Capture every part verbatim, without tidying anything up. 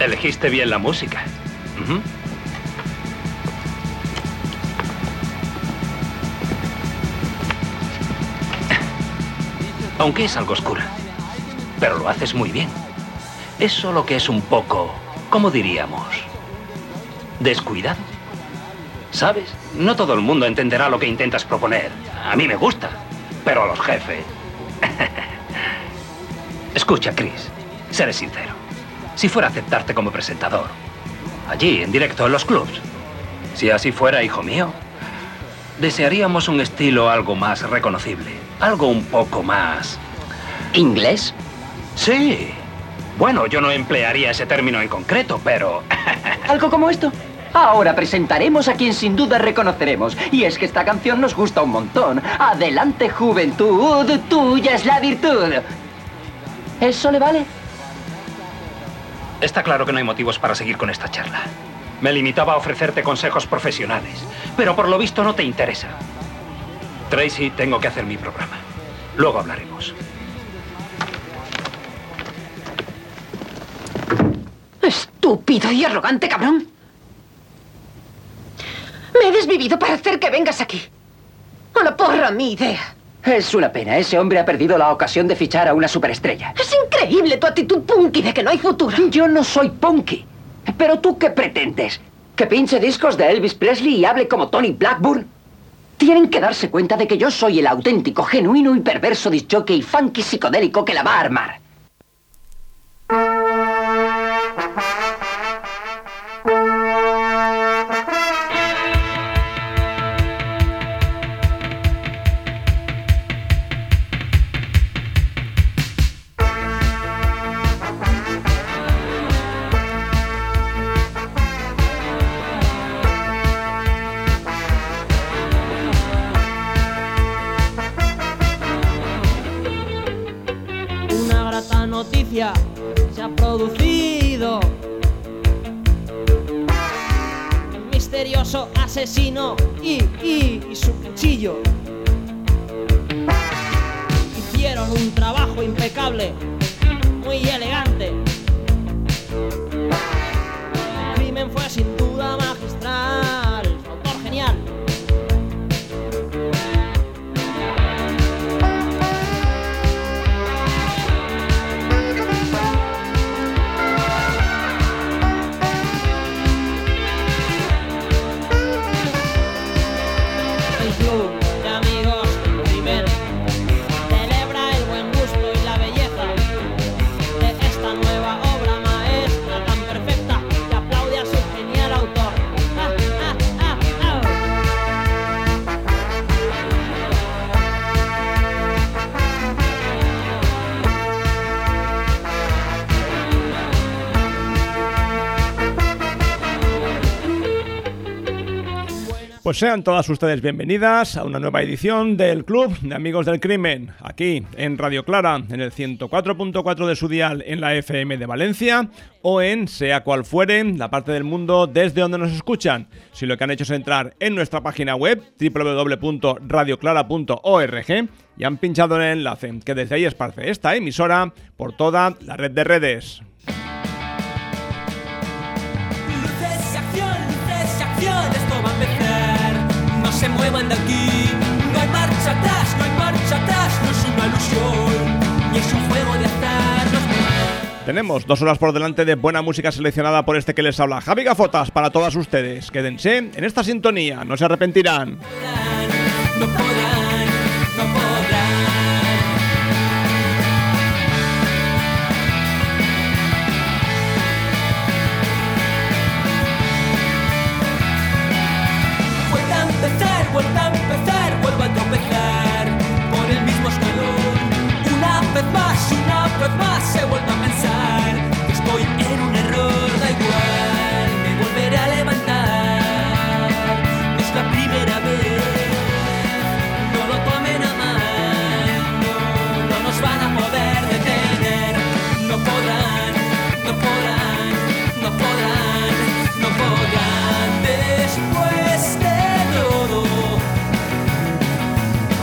Elegiste bien la música. Uh-huh. Aunque es algo oscura. Pero lo haces muy bien. Es solo que es un poco, ¿cómo diríamos? Descuidado. ¿Sabes? No todo el mundo entenderá lo que intentas proponer. A mí me gusta, pero a los jefes... Escucha, Chris, seré sincero. Si fuera a aceptarte como presentador, allí, en directo, en los clubs, si así fuera, hijo mío, desearíamos un estilo algo más reconocible, algo un poco más... ¿Inglés? Sí. Bueno, yo no emplearía ese término en concreto, pero... ¿Algo como esto? Ahora presentaremos a quien sin duda reconoceremos. Y es que esta canción nos gusta un montón. Adelante, juventud, tuya es la virtud. ¿Eso le vale? Está claro que no hay motivos para seguir con esta charla. Me limitaba a ofrecerte consejos profesionales, pero por lo visto no te interesa. Tracy, tengo que hacer mi programa. Luego hablaremos. Estúpido y arrogante cabrón. Me he desvivido para hacer que vengas aquí. A la porra, mi idea. Es una pena. Ese hombre ha perdido la ocasión de fichar a una superestrella. Es increíble tu actitud punky de que no hay futuro. Yo no soy punky. ¿Pero tú qué pretendes? ¿Que pinche discos de Elvis Presley y hable como Tony Blackburn? Tienen que darse cuenta de que yo soy el auténtico, genuino y perverso discjockey funky psicodélico que la va a armar. Se ha producido el misterioso asesino y, y, y su cuchillo. Hicieron un trabajo impecable, muy elegante. El crimen fue sin duda magistral, su autor genial. Pues sean todas ustedes bienvenidas a una nueva edición del Club de Amigos del Crimen, aquí en Radio Clara, en el ciento cuatro punto cuatro de su dial en la F M de Valencia, o en, sea cual fuere, la parte del mundo desde donde nos escuchan. Si lo que han hecho es entrar en nuestra página web, doble u doble u doble u punto radio clara punto org, y han pinchado en el enlace que desde ahí esparce esta emisora por toda la red de redes. Luces y acción, luces y acción, esto va a empezar. No se muevan de aquí, no hay marcha atrás, no hay marcha atrás, no es una ilusión, ni es un juego de azar. No... Tenemos dos horas por delante de buena música seleccionada por este que les habla, Javi Gafotas, para todas ustedes. Quédense en esta sintonía, no se arrepentirán. No podrán, no podrán. Vuelta a empezar, vuelta a empezar, vuelvo a tropezar por el mismo escalón. Una vez más, una vez más, se vuelve a pensar que estoy en un error, da igual, me volveré a levantar. No es la primera vez, no lo tomen a mal, no, no nos van a poder detener. No podrán, no podrán, no podrán, no podrán. Después de todo,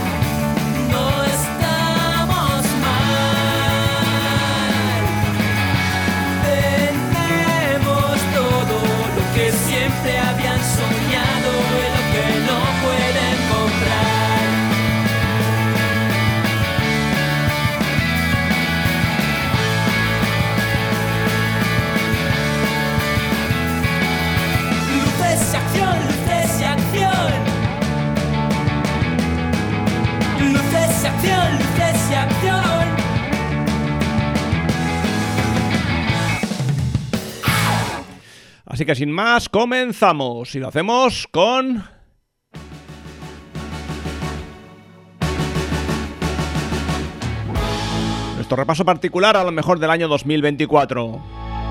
Así que sin más, comenzamos. Y lo hacemos con... nuestro repaso particular a lo mejor del año dos mil veinticuatro.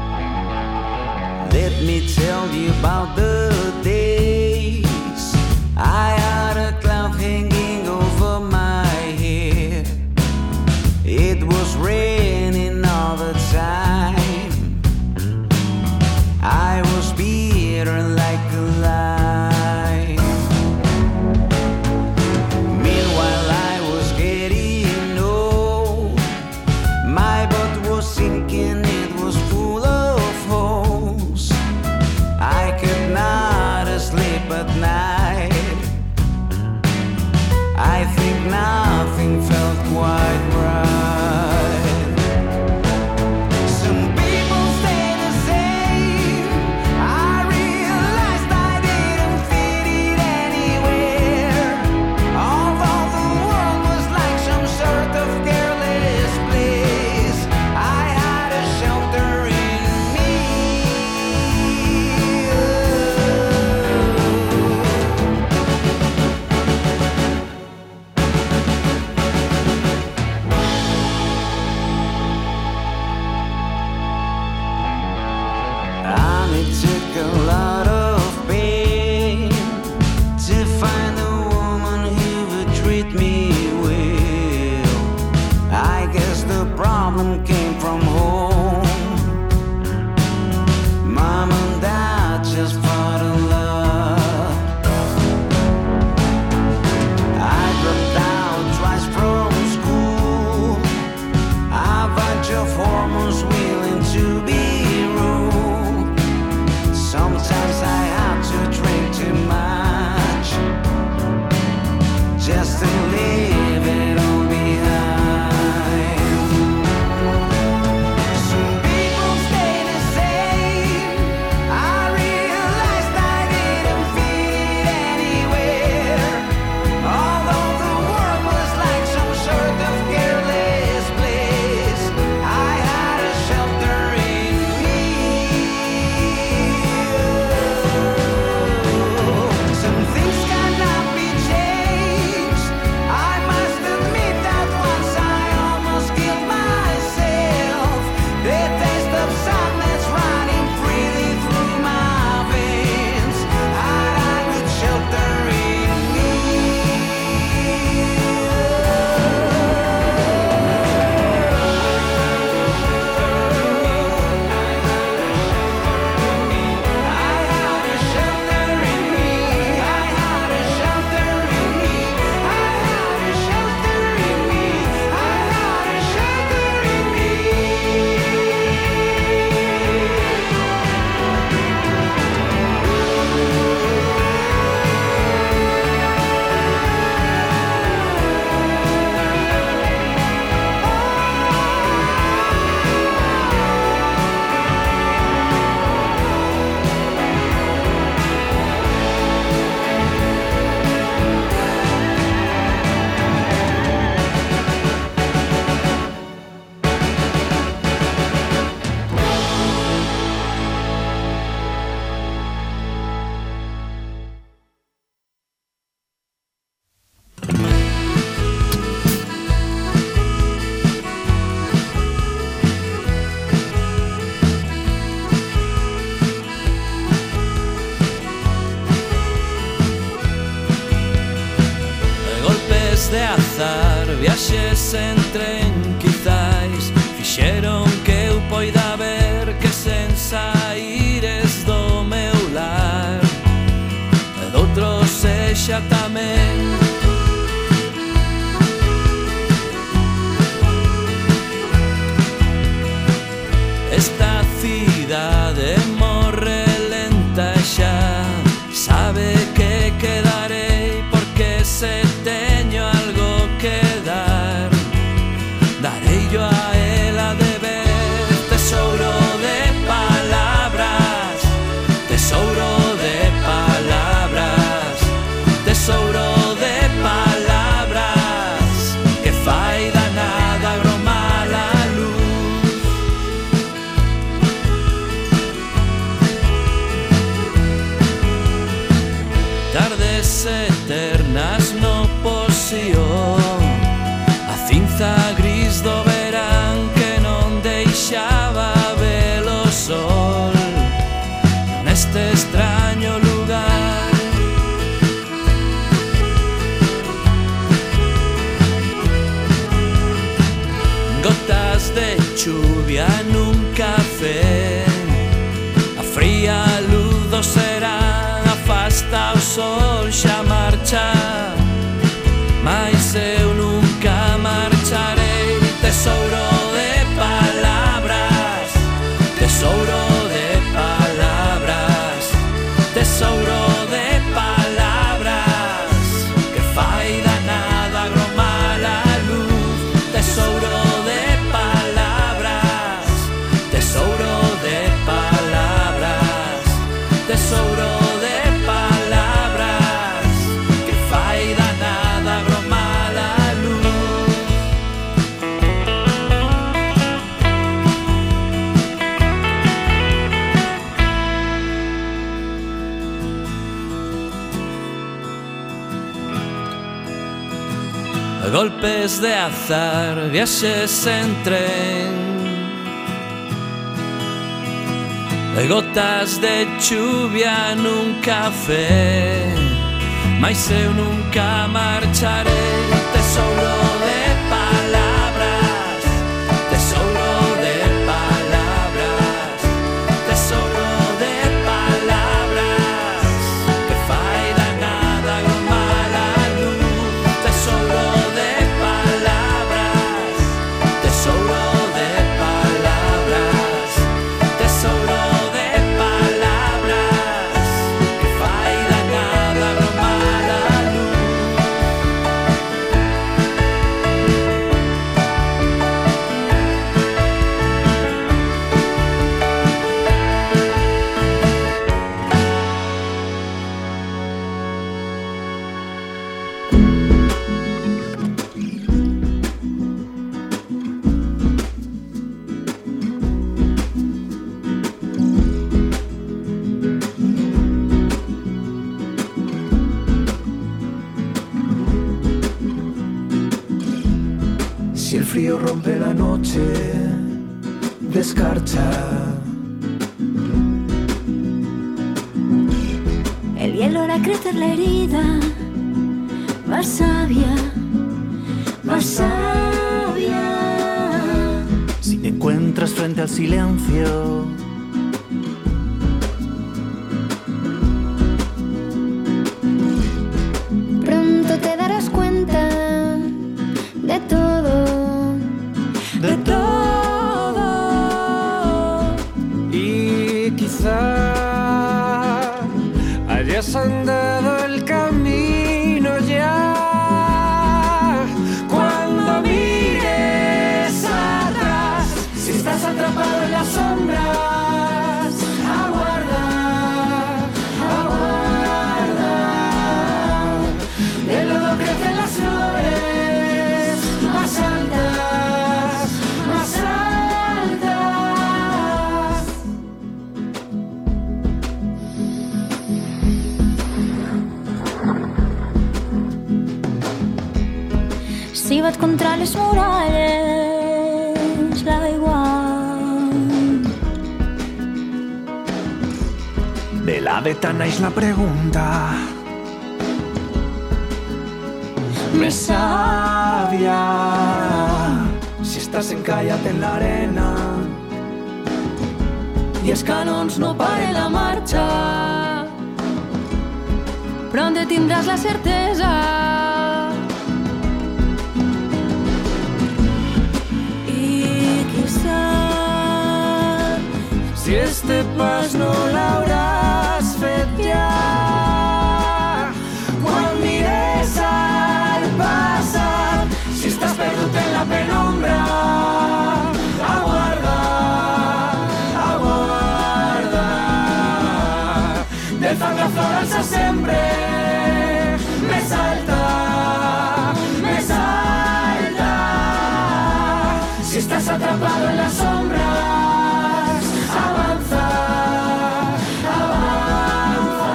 Let me tell you about the days I had a cloud hanging over my head. It was raining all the time. I was bitter like a lie. Meanwhile I was getting old. My boat was sinking, it was full of holes. I could not sleep at night. I think nothing felt quite right. Some people stay the same. I realized I didn't fit it anywhere. Although the world was like some sort of careless place, I had a shelter in me. And it took a lot of pain to find a woman who would treat me well. I guess the problem came from home. Mom and Dad just fought in love. I dropped out twice from school. A bunch of hormones willing to be ruled. Sometimes I had to drink too much just to leave it all behind. Some people stay the same. I realized I didn't fit it anywhere. Although the world was like some sort of careless place, I had a shelter in me. Some things cannot be changed. I must admit that once I almost killed myself. The taste of sadness running freely through my veins. I had a good shelter in me. I had a shelter in me. I had a shelter in me. I had a shelter in me. I had a shelter in me. Golpes de azar, viaxes en tren, quizais fixeron que eu poida ver que sen saíres do meu lar e doutros sexa tamén. Esta cidade morre lenta e xa sabe que quedarei porque se teño algo que dar, darei yo a ela de ver. Tesouro de palabras, tesouro de palabras, tesouro de palabras que fai danada gromar a luz. golpes de azar, viajes en tren, gotas de lluvia en un café, mais eu nunca marcharé. Tesouro de palabras, tesouro de palabras, tesouro de palabras, que fai danada gromar a luz. Tesouro de palabras, tesouro de palabras, tesouro de palabras, que fai danada gromar a luz. Si el frío rompe la noche, descarcha. El hielo hará crecer la herida, más sabia, más sabia. Si te encuentras frente al silencio, Pronto te darás cuenta de todo, de todo. Y quizá hayas andado el camino ya. Cuando mires atrás, si estás atrapado en las sombras, aguarda, aguarda. Del lodo crecen las flores más altas, más altas. si vaig contra les muralles, l'aigua. De la ventana es la pregunta Més sabia. Si estás encallate en la arena i els canons no paren la marxa, pronto tindràs la certesa i qui sap si este pas no l'hauràs fet ja. Quan mires al passat, si estàs perdut en la penombra, aguarda, aguarda. Del fang la flor alça sempre més alta, més alta. Si estàs atrapado en las sombras, avanza, avanza.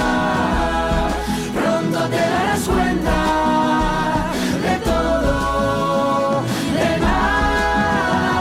Pronto te darás cuenta de todo, de nada.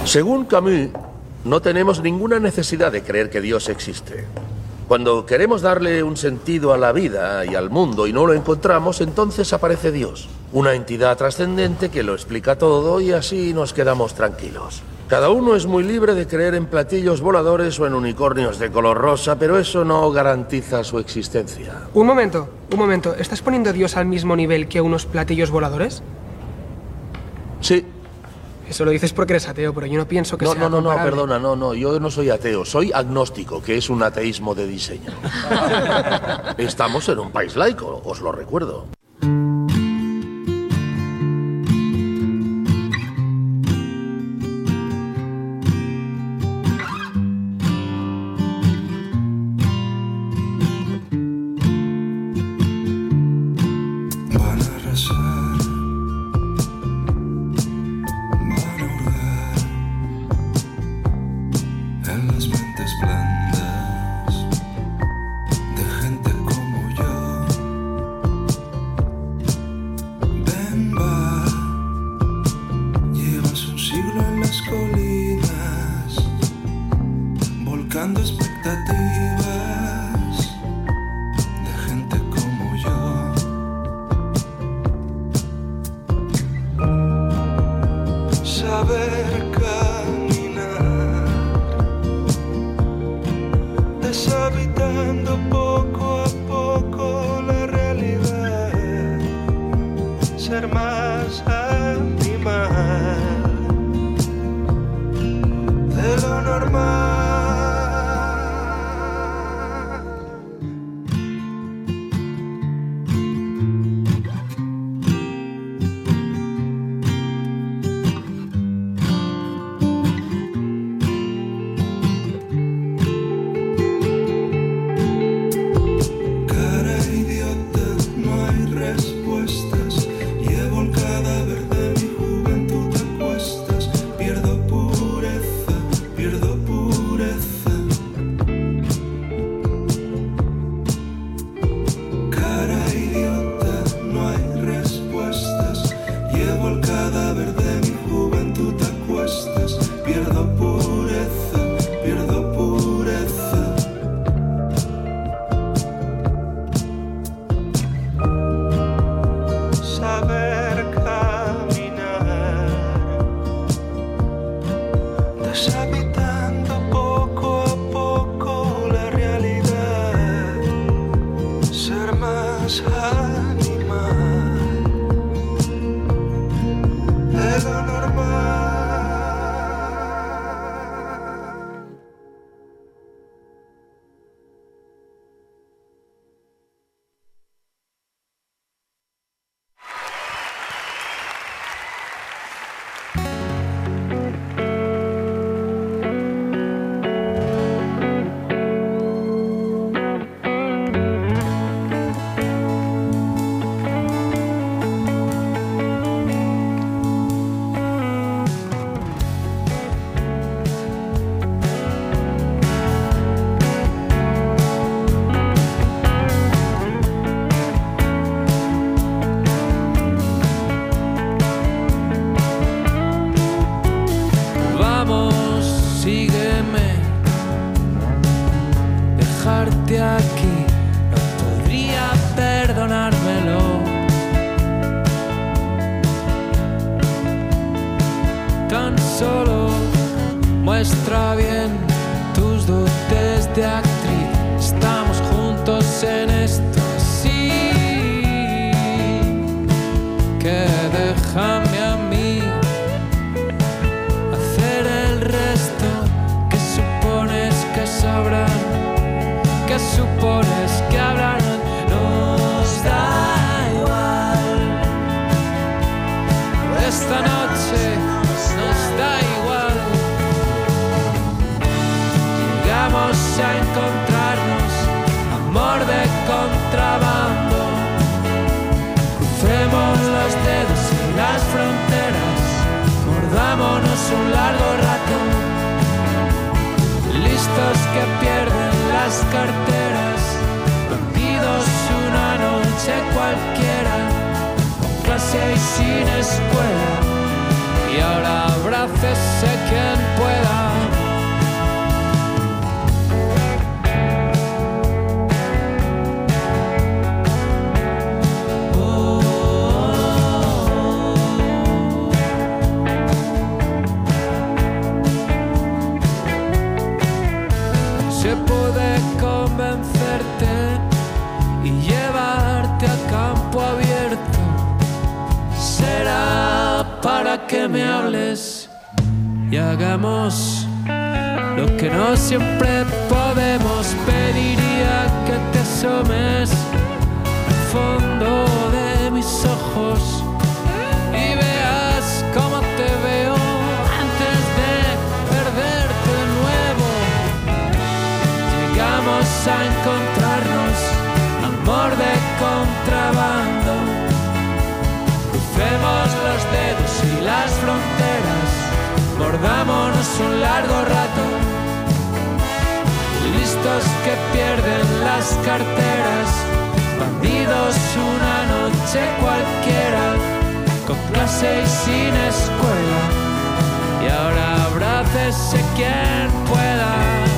Según Camus, no tenemos ninguna necesidad de creer que Dios existe. Cuando queremos darle un sentido a la vida y al mundo y no lo encontramos, entonces aparece Dios, una entidad trascendente que lo explica todo y así nos quedamos tranquilos. Cada uno es muy libre de creer en platillos voladores o en unicornios de color rosa, pero eso no garantiza su existencia. Un momento, un momento. ¿Estás poniendo a Dios al mismo nivel que unos platillos voladores? Sí. Eso lo dices porque eres ateo, pero yo no pienso que no, sea No, no, no, comparable. perdona, no, no, yo no soy ateo, soy agnóstico, que es un ateísmo de diseño. Estamos en un país laico, os lo recuerdo. Aquí no podría perdonármelo. Tan solo muestra bien tus dotes de actriz. Estamos juntos en esto así, que déjame a mí hacer el resto que supones que sabrán. ¿Qué supones que hablarán? Nos da igual. Esta noche nos da igual. Llegamos a encontrarnos, amor de contrabando. Crucemos los dedos y las fronteras, mordámonos un largo rato. Listos que pierden las carteras, perdidos una noche cualquiera, con clase y sin escuela, y ahora habrá abrácese quien pueda. Se puede convencerte y llevarte a campo abierto. Será para que me hables y hagamos lo que no siempre podemos. Pediría que te asomes al fondo de mis ojos y veas cómo te veo antes de perderte de nuevo. Llegamos a encontrarnos, amor de contrabando. Crucemos los dedos y las fronteras, mordámonos un largo rato. Listos que pierden las carteras, bandidos una noche cualquiera, con clase y sin escuela. Y ahora abrácese quien pueda.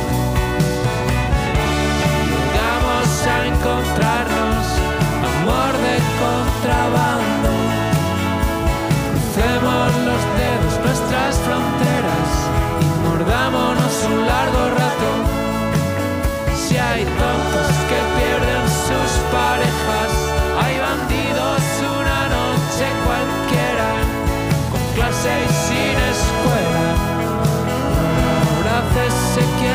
A encontrarnos, amor de contrabando. Crucemos los dedos, nuestras fronteras, y mordámonos un largo rato. Si hay tontos que pierden sus parejas, hay bandidos una noche cualquiera, con clase y sin escuela. Abrácese quien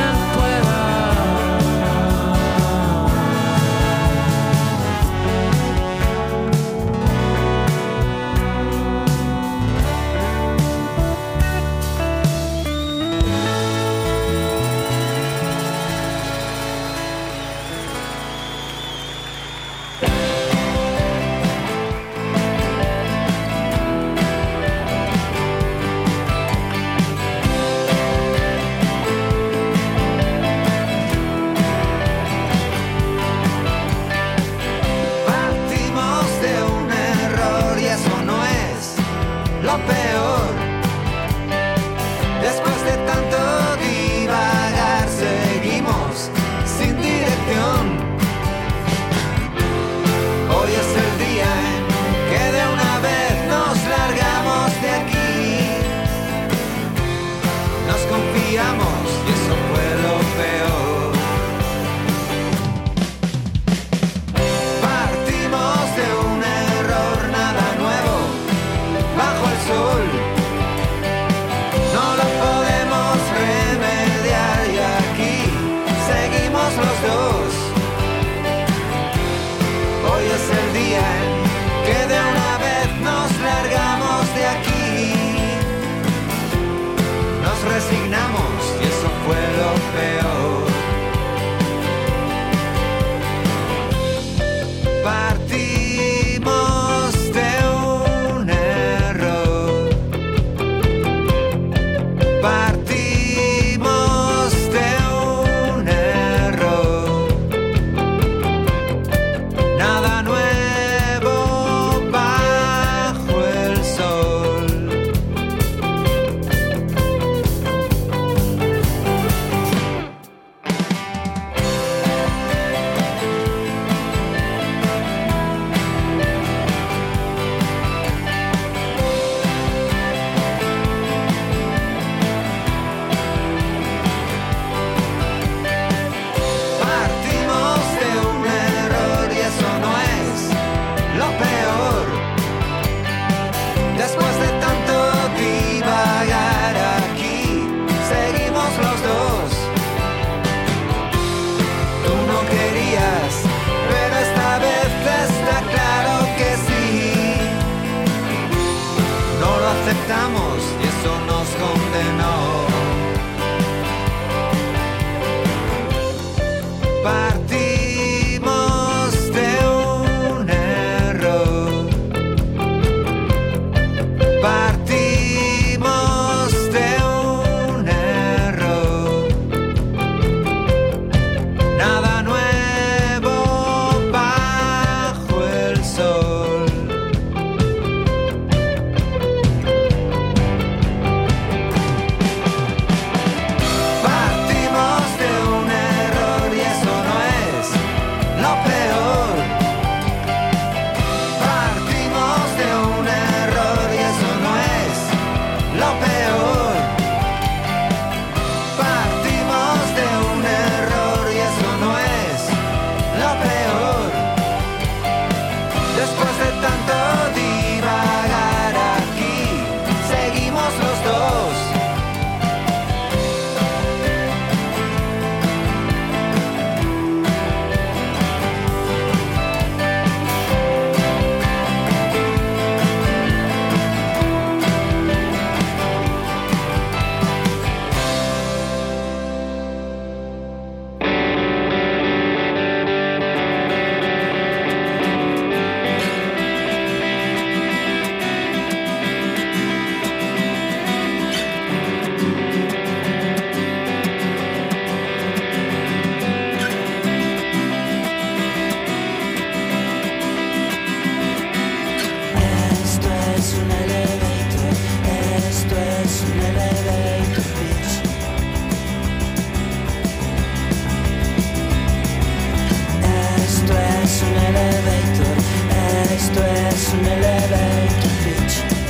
Esto es un elevator pitch.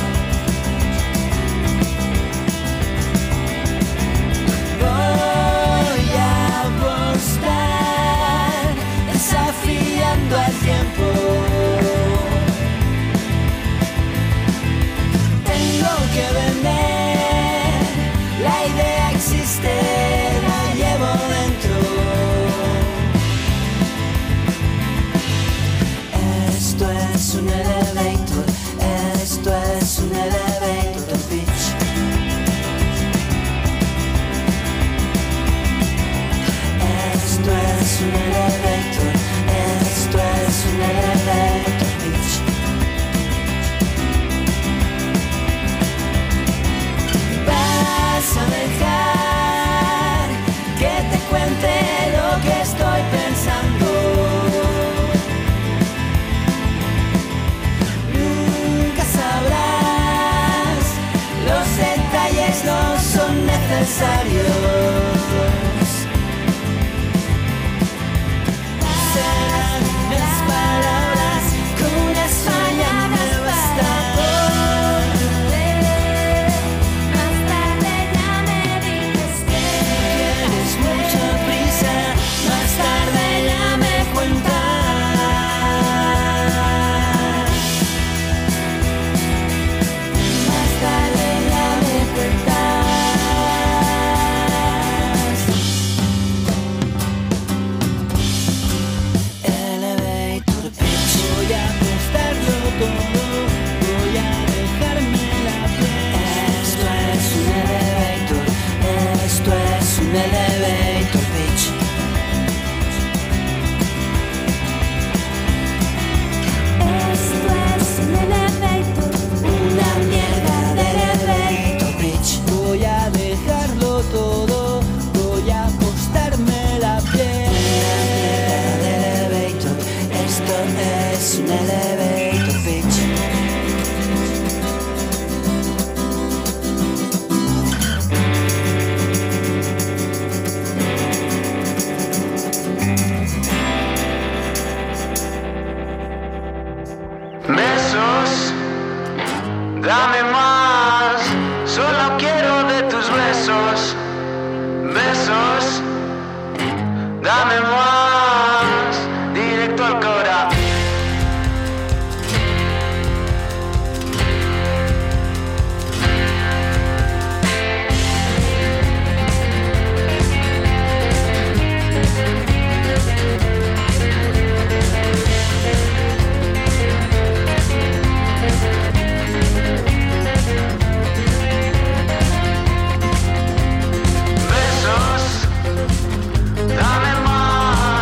Voy a apostar desafiando al tiempo. Tengo que vender, la idea existe, la llevo dentro. Esto es un elevator, esto es un elevator pitch. Esto es un elevator, esto es un elevator pitch. Vas a dejar que te cuente lo que estoy pensando. Nunca sabrás, los detalles no son necesarios. Serán las palabras con una España me basta. Elevator pitch. Esto es un elevator, una mierda de elevator pitch. Voy a dejarlo todo, voy a apostarme la piel. Una mierda de elevator, esto es un elevator pitch. Dame más, solo quiero de tus besos, besos. Dame más, directo al cora. Dame más.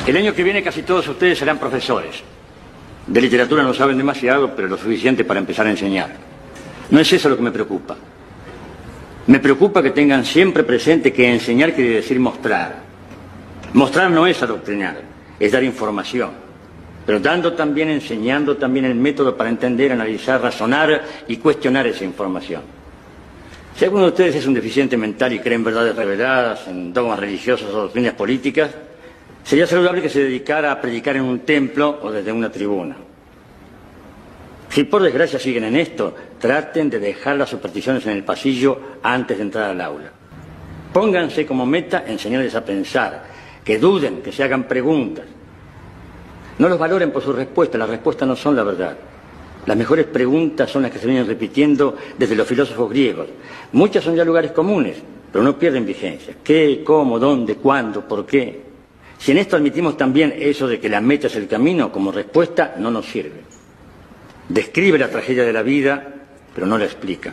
El año que viene casi todos ustedes serán profesores. De literatura no saben demasiado, pero lo suficiente para empezar a enseñar. No es eso lo que me preocupa. Me preocupa que tengan siempre presente que enseñar quiere decir mostrar. Mostrar no es adoctrinar, es dar información. Pero dando también, enseñando también el método para entender, analizar, razonar y cuestionar esa información. Si alguno de ustedes es un deficiente mental y cree en verdades reveladas, en dogmas religiosos o doctrinas políticas, sería saludable que se dedicara a predicar en un templo o desde una tribuna. Si por desgracia siguen en esto, traten de dejar las supersticiones en el pasillo antes de entrar al aula. Pónganse como meta enseñarles a pensar, que duden, que se hagan preguntas. No los valoren por sus respuestas, las respuestas no son la verdad. Las mejores preguntas son las que se vienen repitiendo desde los filósofos griegos. Muchas son ya lugares comunes, pero no pierden vigencia. ¿Qué, cómo, dónde, cuándo, por qué? Si en esto admitimos también eso de que la meta es el camino, como respuesta no nos sirve. Describe la tragedia de la vida, pero no la explica.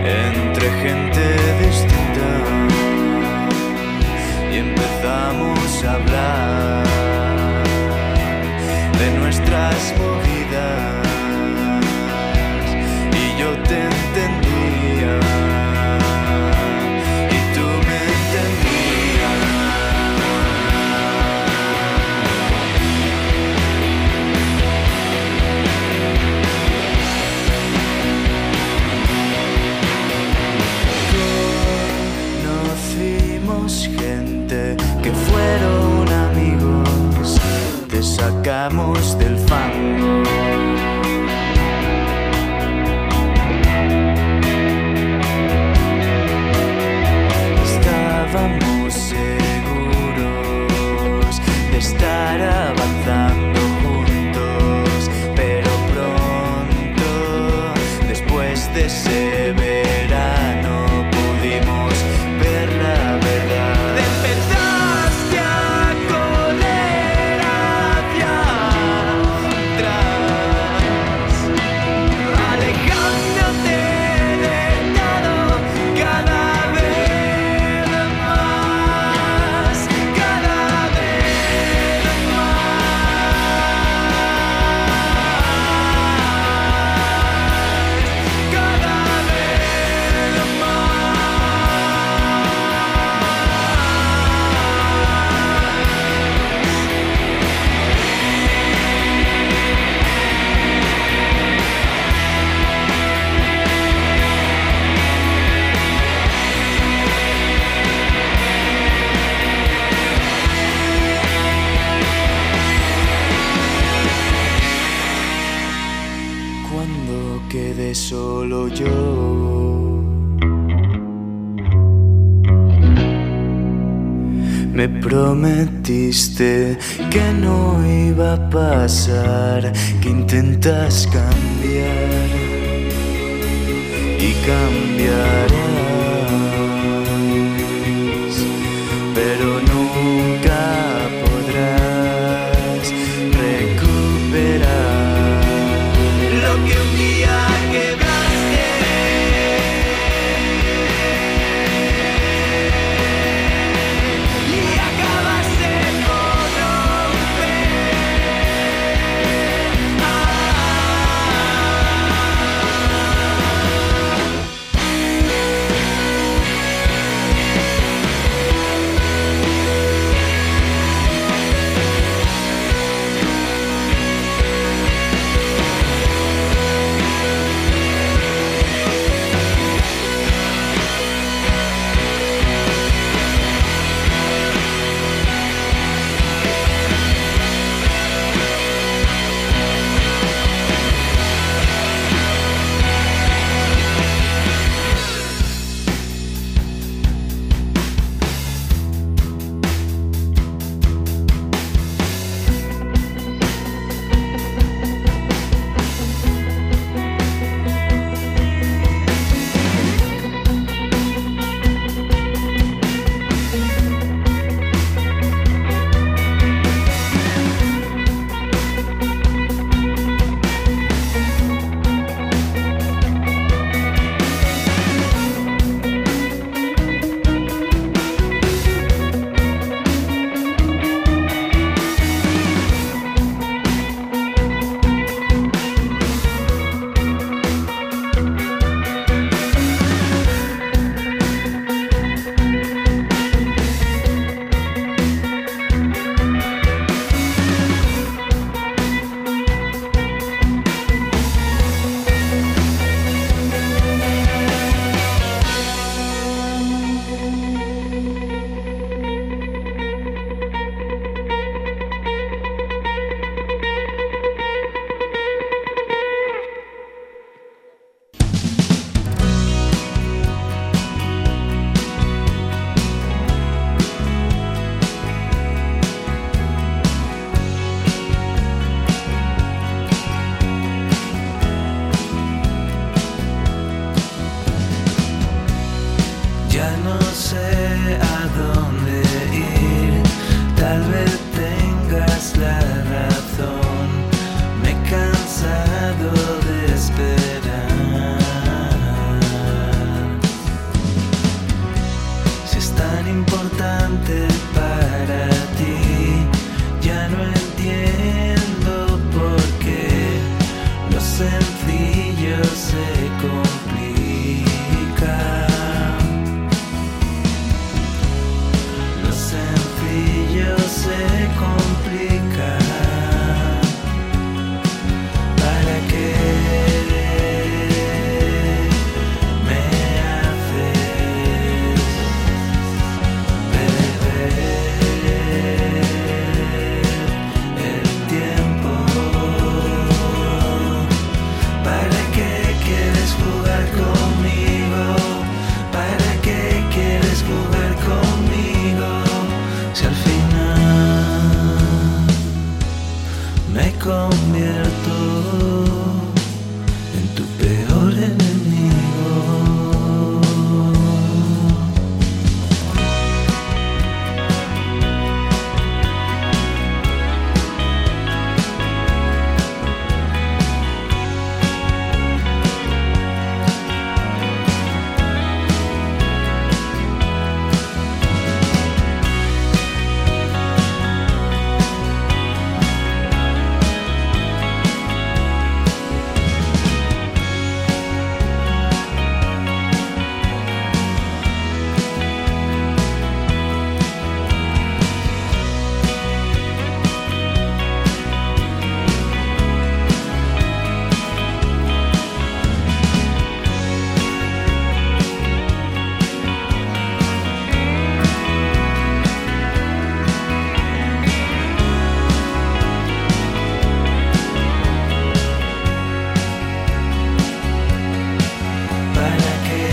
entre gente distinta y empezamos a hablar de nuestras movidas y yo te entendía y tú me entendías. Conocimos gente que fueron amigos, te sacamos del fango. Estábamos seguros de estar avanzando juntos, pero pronto, después de ese verano, pudimos ver la verdad. Empezaste a correr hacia atrás, alejándote de todo cada vez más, cada vez más, cada vez más. Cuando quedé solo yo, me prometiste que no iba a pasar, que intentas cambiar y cambiarás, pero nunca podrás recuperar lo que un día quebraste. Y acabaste por romper. Ah. complica. Lo sencillo se complica. ¿Para qué me haces perder el tiempo? ¿Para qué quieres jugar conmigo? ¿Para qué quieres jugar conmigo? Si al final me convierto en tu peor enemigo. ¿Para qué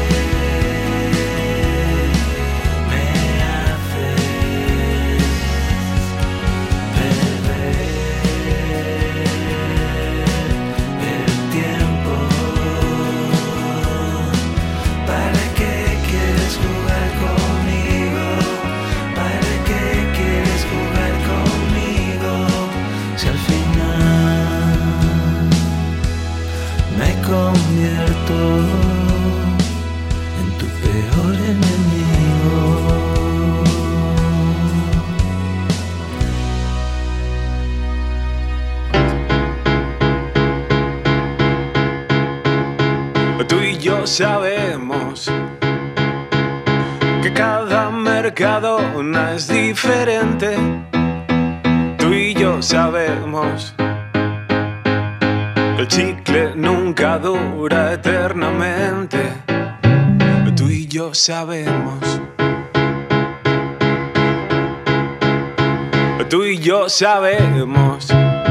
me haces perder el tiempo? ¿Para qué quieres jugar conmigo? ¿Para qué quieres jugar conmigo? Si al final me convierto en tu peor enemigo. Tú y yo sabemos que cada mercadona es diferente. Tú y yo sabemos que el chicle nunca dura eternamente. Tú y yo sabemos. Tú y yo sabemos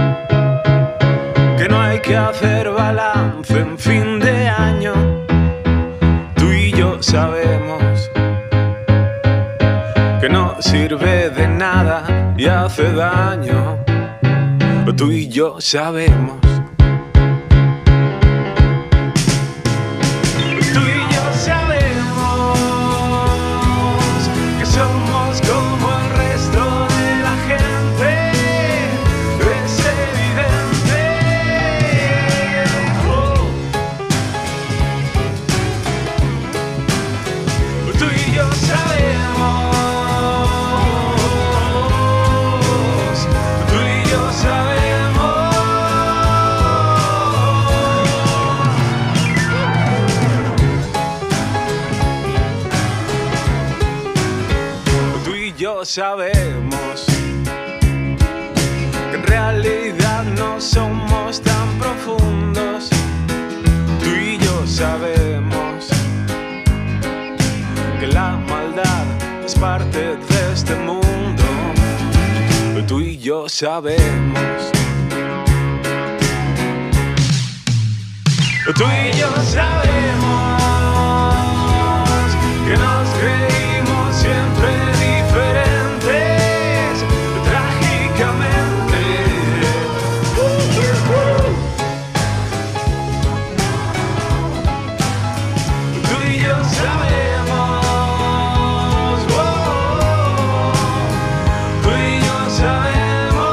que no hay que hacer balance en fin de año. Tú y yo sabemos que no sirve de nada y hace daño. Tú y yo sabemos. Tú y yo sabemos que somos como el resto de la gente. Es evidente. Oh. Tú y yo sabemos. Tú y yo sabemos. Tú y yo sabemos que en realidad no somos tan profundos. Tú y yo sabemos que la maldad es parte de este mundo. Tú y yo sabemos. Tú y yo sabemos que nos creímos siempre diferentes, trágicamente. Uh, uh, uh. Tú y yo sabemos. Oh, tú y yo sabemos.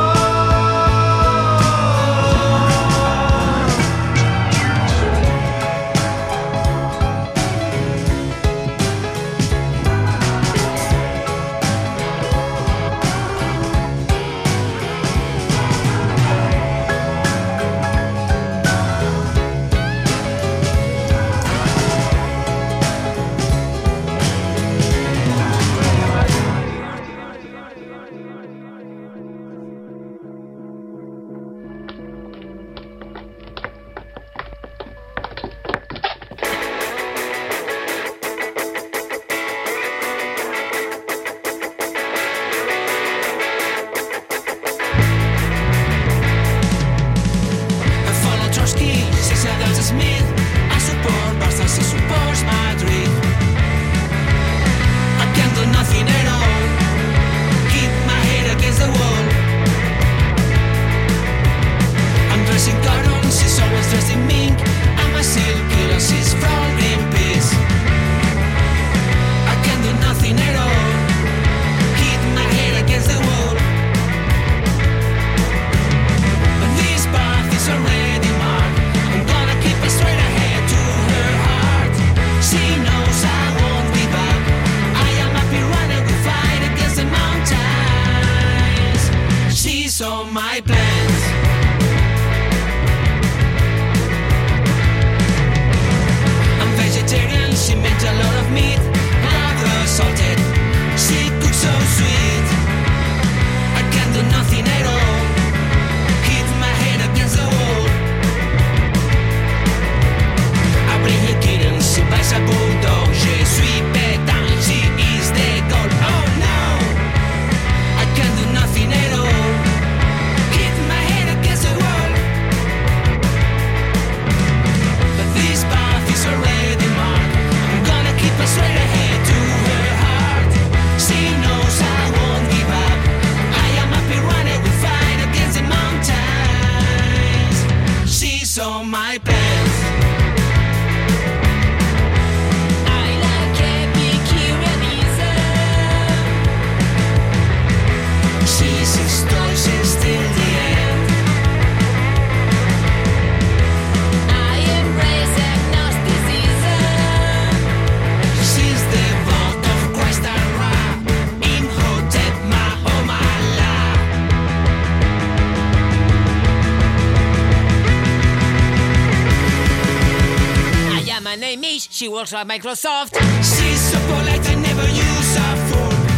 by Mish, she works at Microsoft. She's so polite, I never use a phone.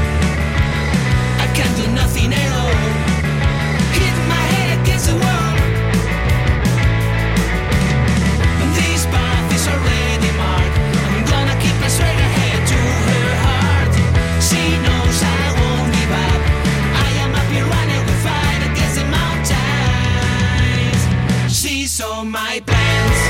I can't do nothing at all. Hit my head against the wall. This path is already marked. I'm gonna keep my straight ahead to her heart. She knows I won't give up. I am up here running, we fight against the mountains. She saw my plans.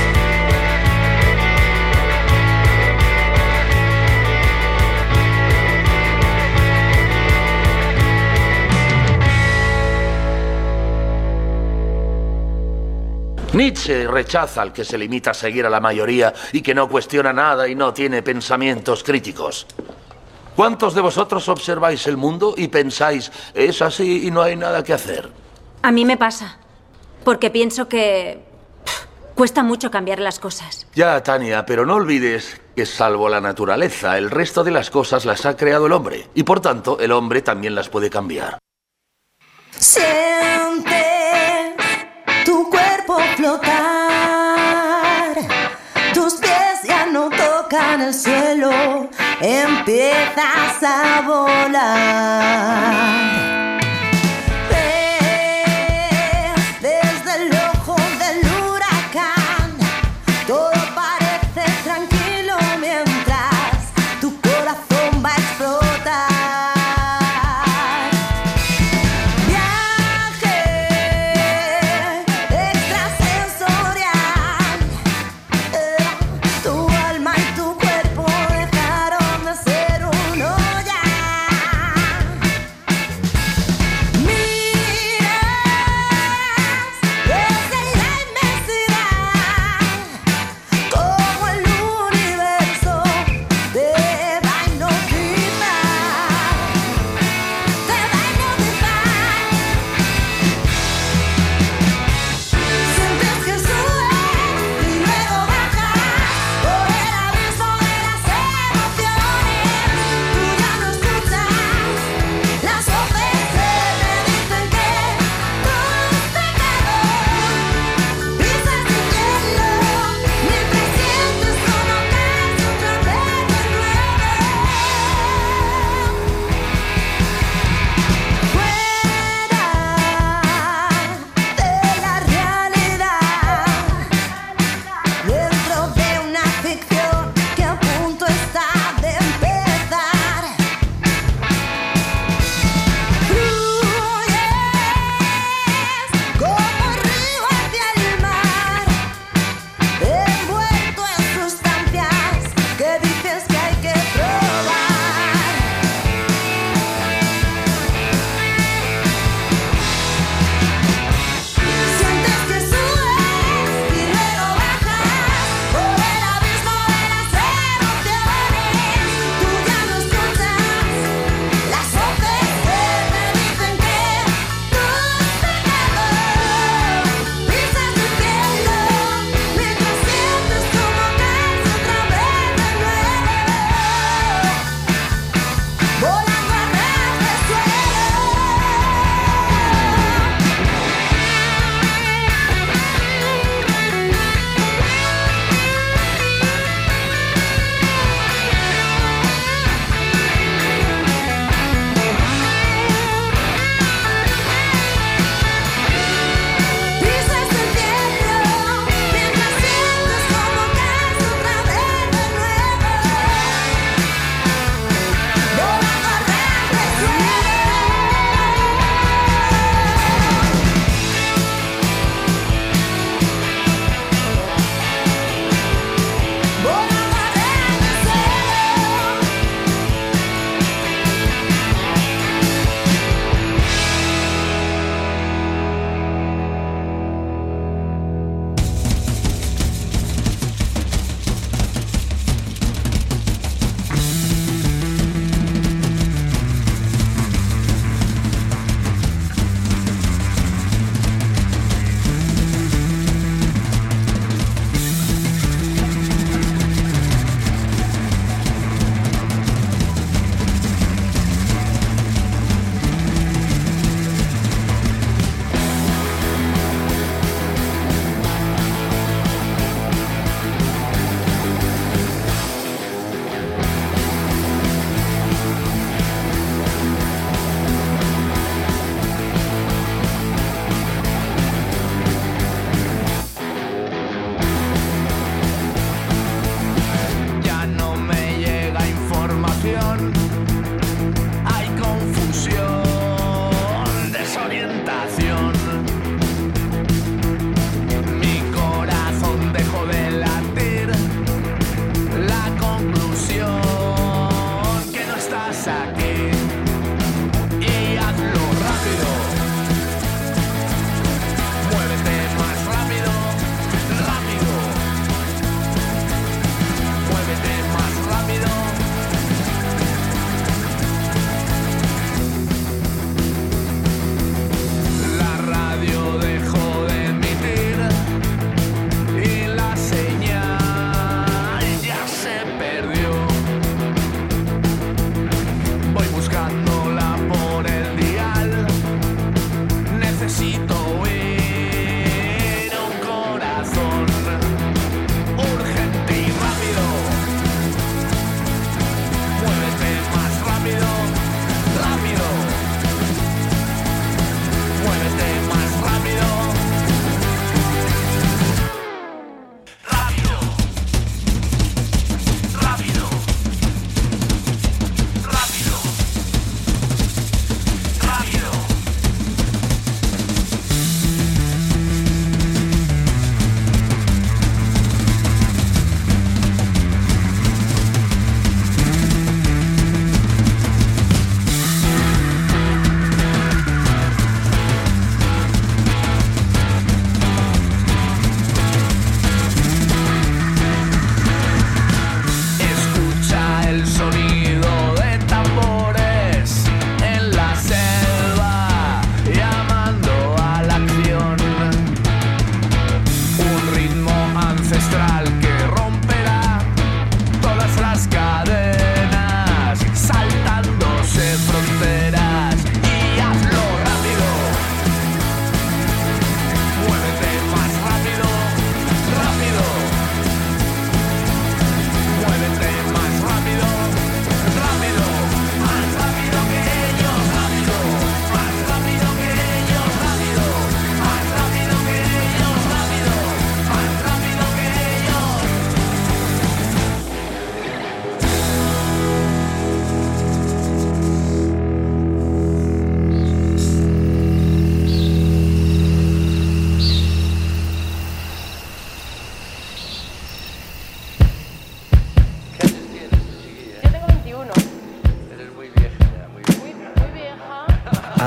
Nietzsche rechaza al que se limita a seguir a la mayoría y que no cuestiona nada y no tiene pensamientos críticos. ¿Cuántos de vosotros observáis el mundo y pensáis, es así y no hay nada que hacer? A mí me pasa, porque pienso que pff, cuesta mucho cambiar las cosas. Ya, Tania, pero no olvides que salvo la naturaleza, el resto de las cosas las ha creado el hombre. Y por tanto, el hombre también las puede cambiar. Siente tu cuerpo flotar, tus pies ya no tocan el suelo, empiezas a volar. Ves desde el ojo del huracán, todo parece tranquilo mientras tu corazón va a explotar.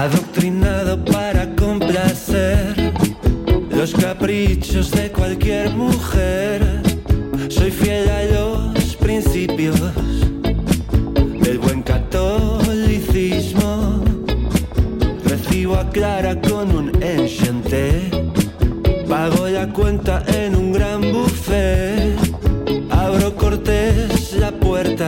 adoctrinado para complacer los caprichos de cualquier mujer. Soy fiel a los principios del buen catolicismo. Recibo a Clara con un enchanté. Pago la cuenta en un gran buffet. Abro cortés la puerta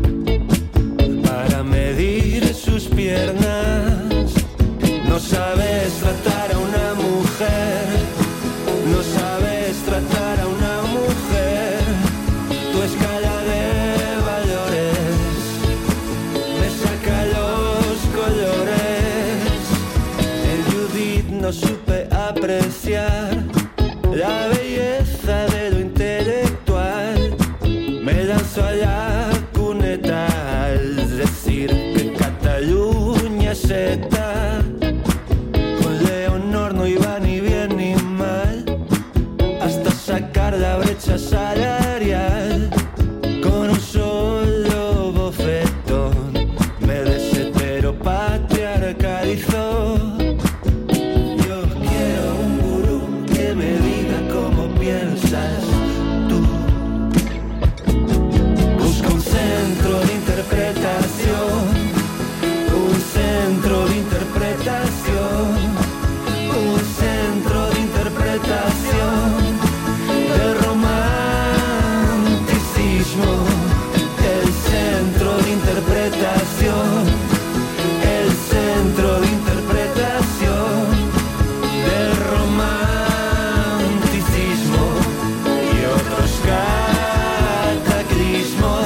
para medir sus piernas. No sabes tratar a una mujer, no sabes tratar a una mujer. Tu escala de valores me saca los colores. En Judith no supe apreciar la belleza de lo intelectual. Me lanzo a la cuneta al decir que Cataluña es secta. Con Leonor no iba ni bien ni mal, hasta sacar la brecha salarial. Con un solo bofetón me desheteropatriarcalizó. Yo quiero un gurú que me diga cómo piensas tú. Busco un centro de interpretación, un centro de interpretación, un centro de interpretación del romanticismo, el centro de interpretación, el centro de interpretación del romanticismo y otros cataclismos.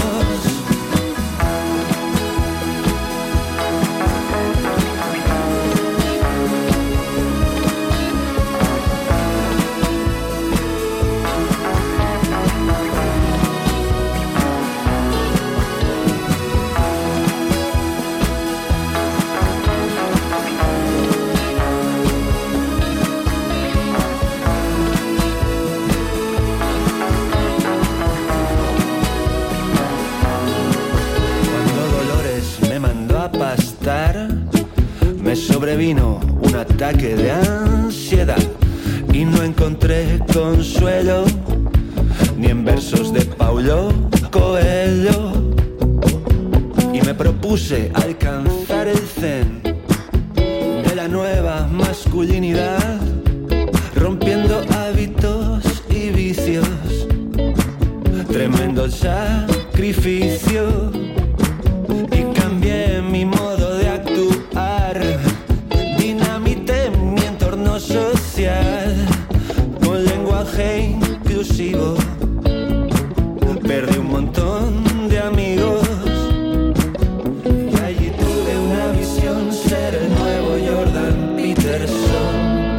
Me sobrevino un ataque de ansiedad y no encontré consuelo ni en versos de Paulo Coelho. Y me propuse alcanzar el zen de la nueva masculinidad, rompiendo hábitos y vicios. Tremendo sacrificio. Y cambié mi modo de actuar, dinamité mi entorno social con lenguaje inclusivo. Perdí un montón de amigos y allí tuve una visión, ser el nuevo Jordan Peterson.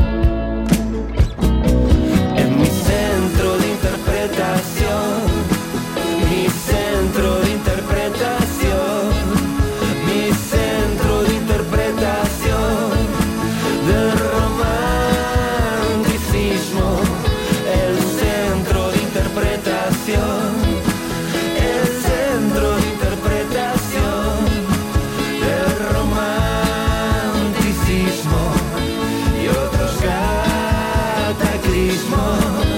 En mi centro de interpretación, mi centro de interpretación, mi centro de interpretación del romanticismo, el centro de interpretación, el centro de interpretación del romanticismo y otros cataclismos.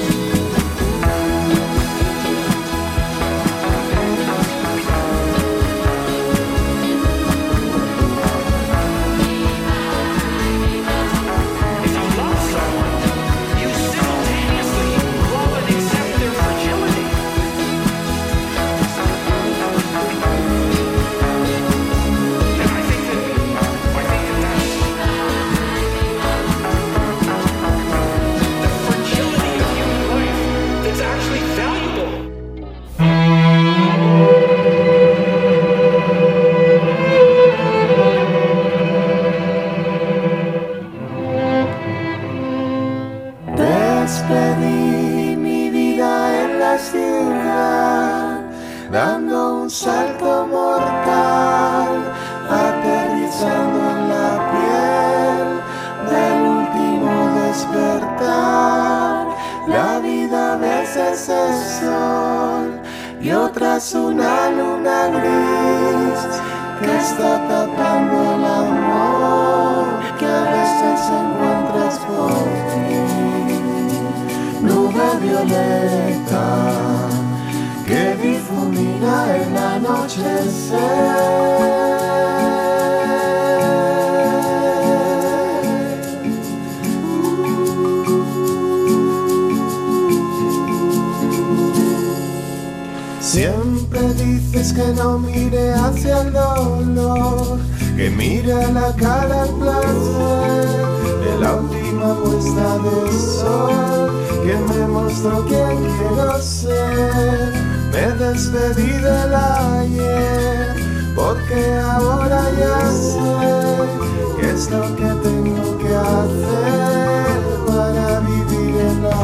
Despedí mi vida en la ciudad, dando un salto mortal, aterrizando en la piel del último despertar. La vida a veces es sol y otras una luna gris que está tapando el amor. veces encuentres por ti. Nube violeta que difumina el anochecer. Siempre dices que no mire hacia el dolor, que mire a la cara al placer de la última puesta de sol, que me mostró quién quiero ser. Me despedí del ayer, porque ahora ya sé qué es lo que tengo que hacer para vivir en la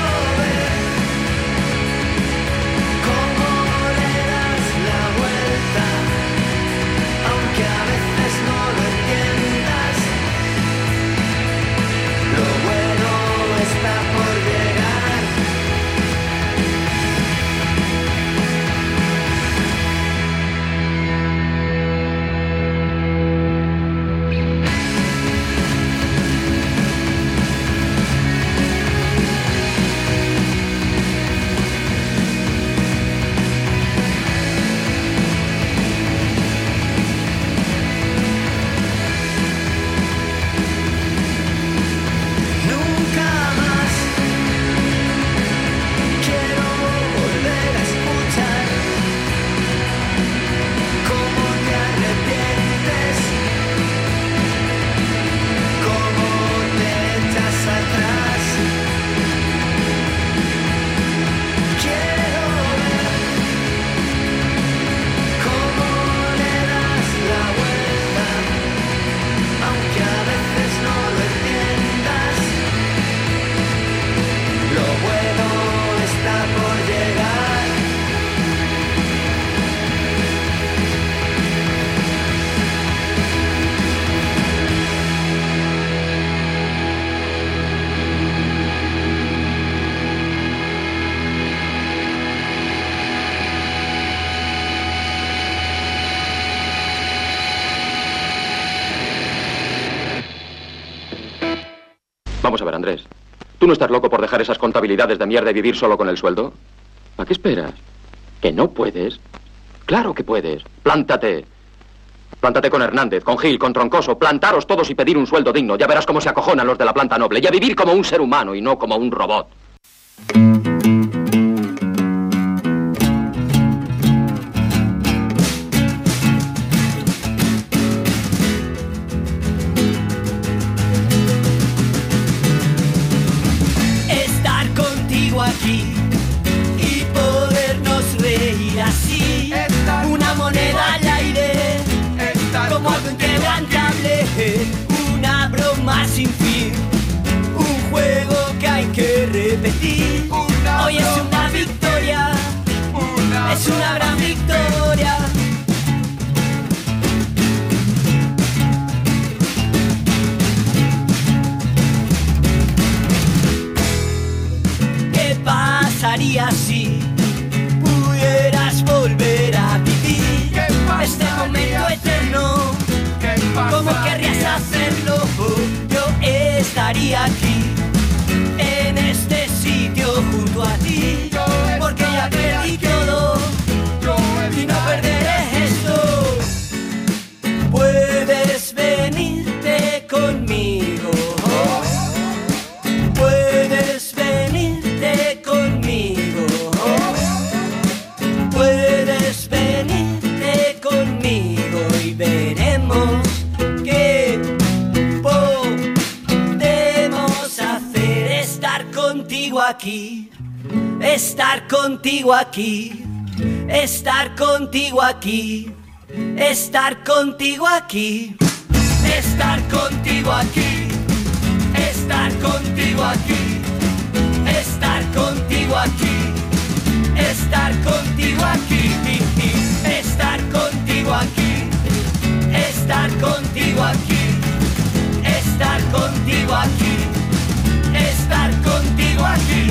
Quiero ver cómo le das la vuelta. ¿Tú no estás loco por dejar esas contabilidades de mierda y vivir solo con el sueldo? ¿A qué esperas? ¿Que no puedes? Claro que puedes. Plántate. Plántate con Hernández, con Gil, con Troncoso. Plantaros todos y pedir un sueldo digno. Ya verás cómo se acojonan los de la planta noble. Y a vivir como un ser humano y no como un robot. Estar contigo aquí y podernos reír así. Una moneda al aire, como algo inquebrantable, una broma sin fin, un juego que hay que repetir. Hoy es una victoria, es una gran victoria. ¿Qué pasaría si pudieras volver a vivir este momento eterno? ¿Cómo querrías hacerlo? Yo estaría aquí, en este sitio junto a ti, porque ya perdí todo y no perderé esto. Puedes venirte conmigo, puedes venirte conmigo, puedes venirte conmigo y veremos qué podemos hacer. Estar contigo aquí, estar contigo aquí, estar contigo aquí, estar contigo aquí, estar contigo aquí, estar contigo aquí, estar contigo aquí, estar contigo aquí, estar contigo aquí, estar contigo aquí, estar contigo aquí, estar contigo aquí.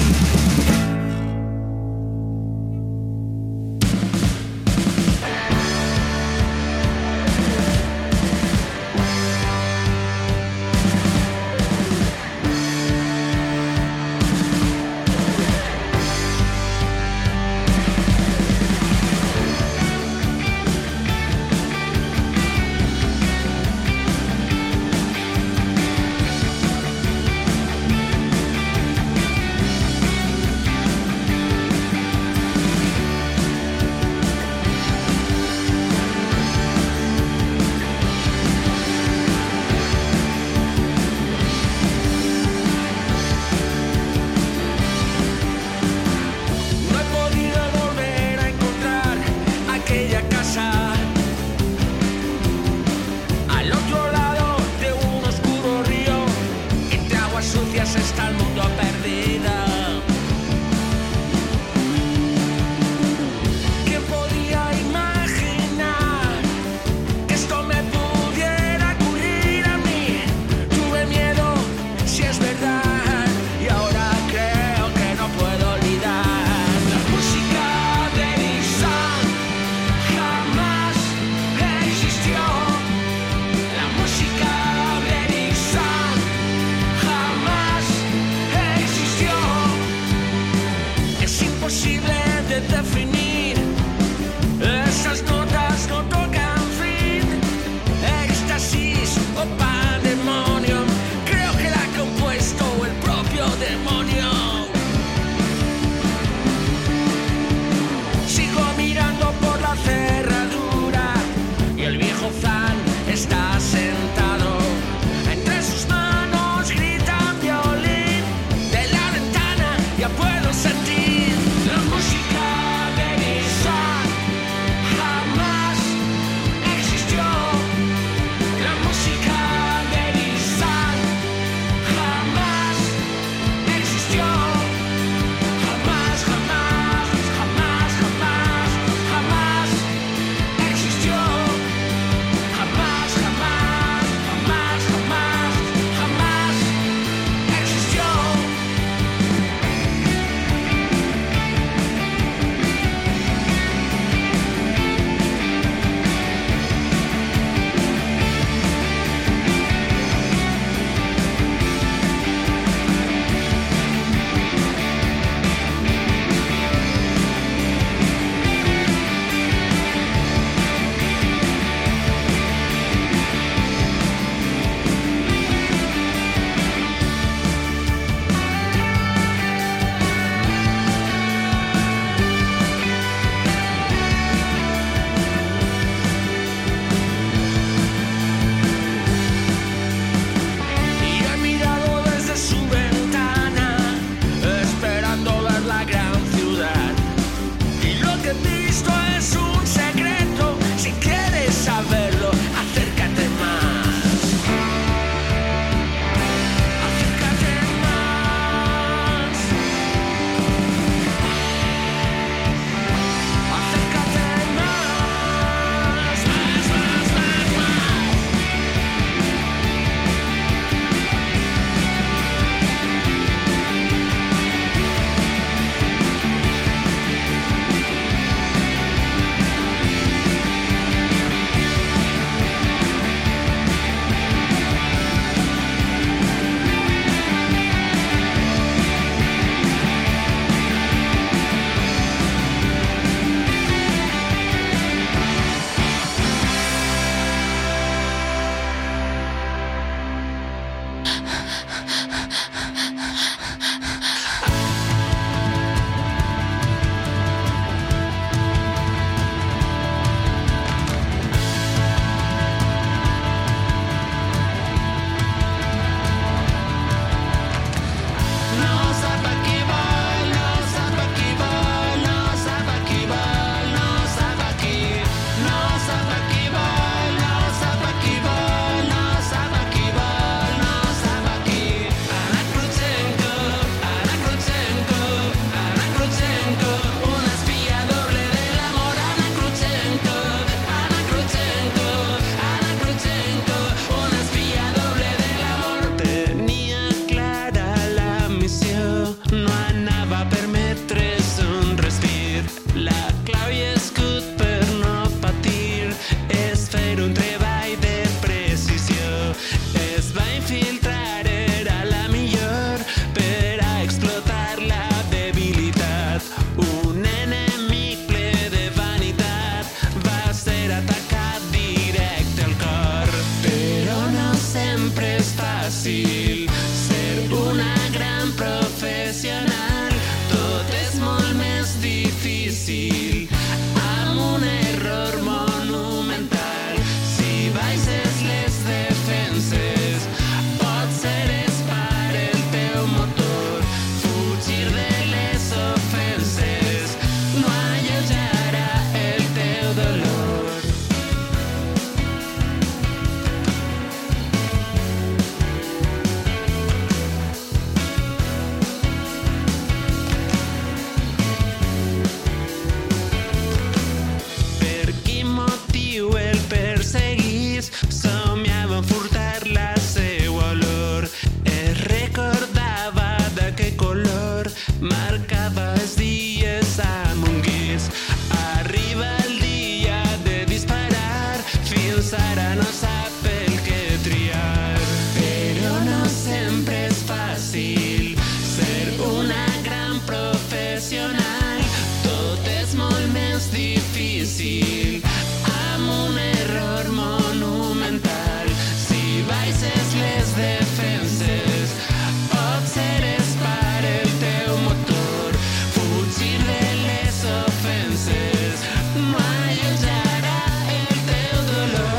marcava els dies amb un guix. Arriba el dia de disparar, fins ara no sap el que triar. Però no sempre és fàcil ser una gran professional, tot és molt més difícil amb un error monumental. Si baixes les defenses, observes per el teu motor, fugir de les ofenses no allotjarà el teu dolor.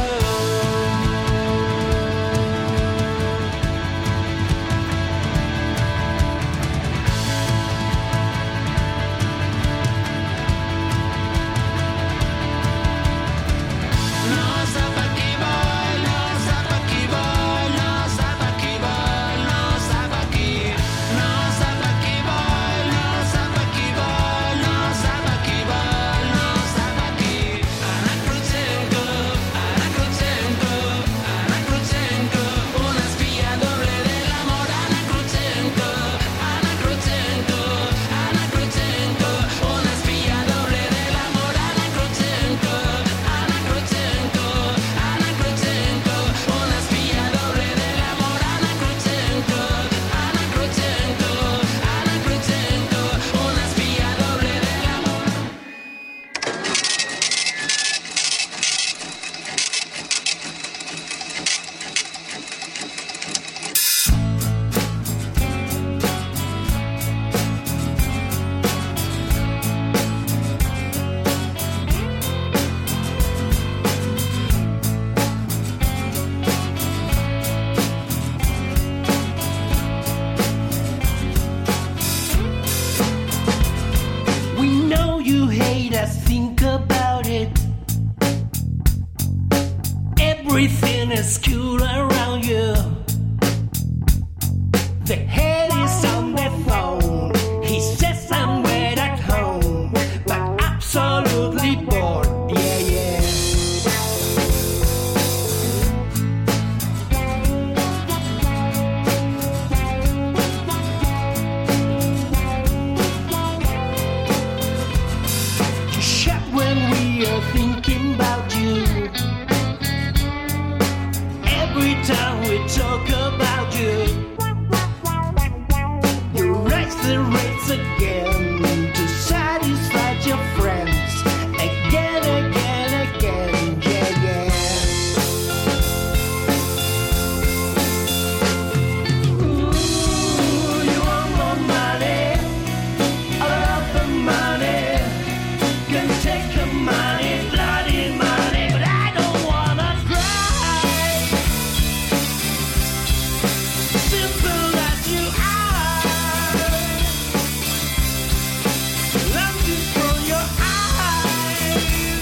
No sap a qui vol, no sap a qui vol, no sap a qui vol, no sap a qui, no sap a qui vol, no sap a qui vol, no sap a qui vol, no sap a qui. Anna Krutsenko, Anna Krutsenko, Anna Krutsenko, una espia doble del amor. Anna Krutsenko, Anna Krutsenko, Anna Krutsenko, una espia doble del amor. Anna Krutsenko, Anna Krutsenko, Anna Krutsenko, una espía doble del amor. Anna Krutsenko, Anna Krutsenko, Anna Krutsenko, una espía doble del amor. We know you hate us, think about it. Everything is cool around you. The head is on the phone. He says I'm right at home, but absolutely bored. Yeah, yeah. Shut when we are thinking about you. Every time we talk about you, you raise the rates again to satisfy your friends. Again, again, again, yeah, yeah. Ooh, you want more money, a lot of money. Can take your money, bloody money, but I don't wanna cry. Simple as you are, longing from your eyes,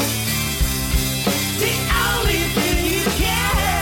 the only thing you care.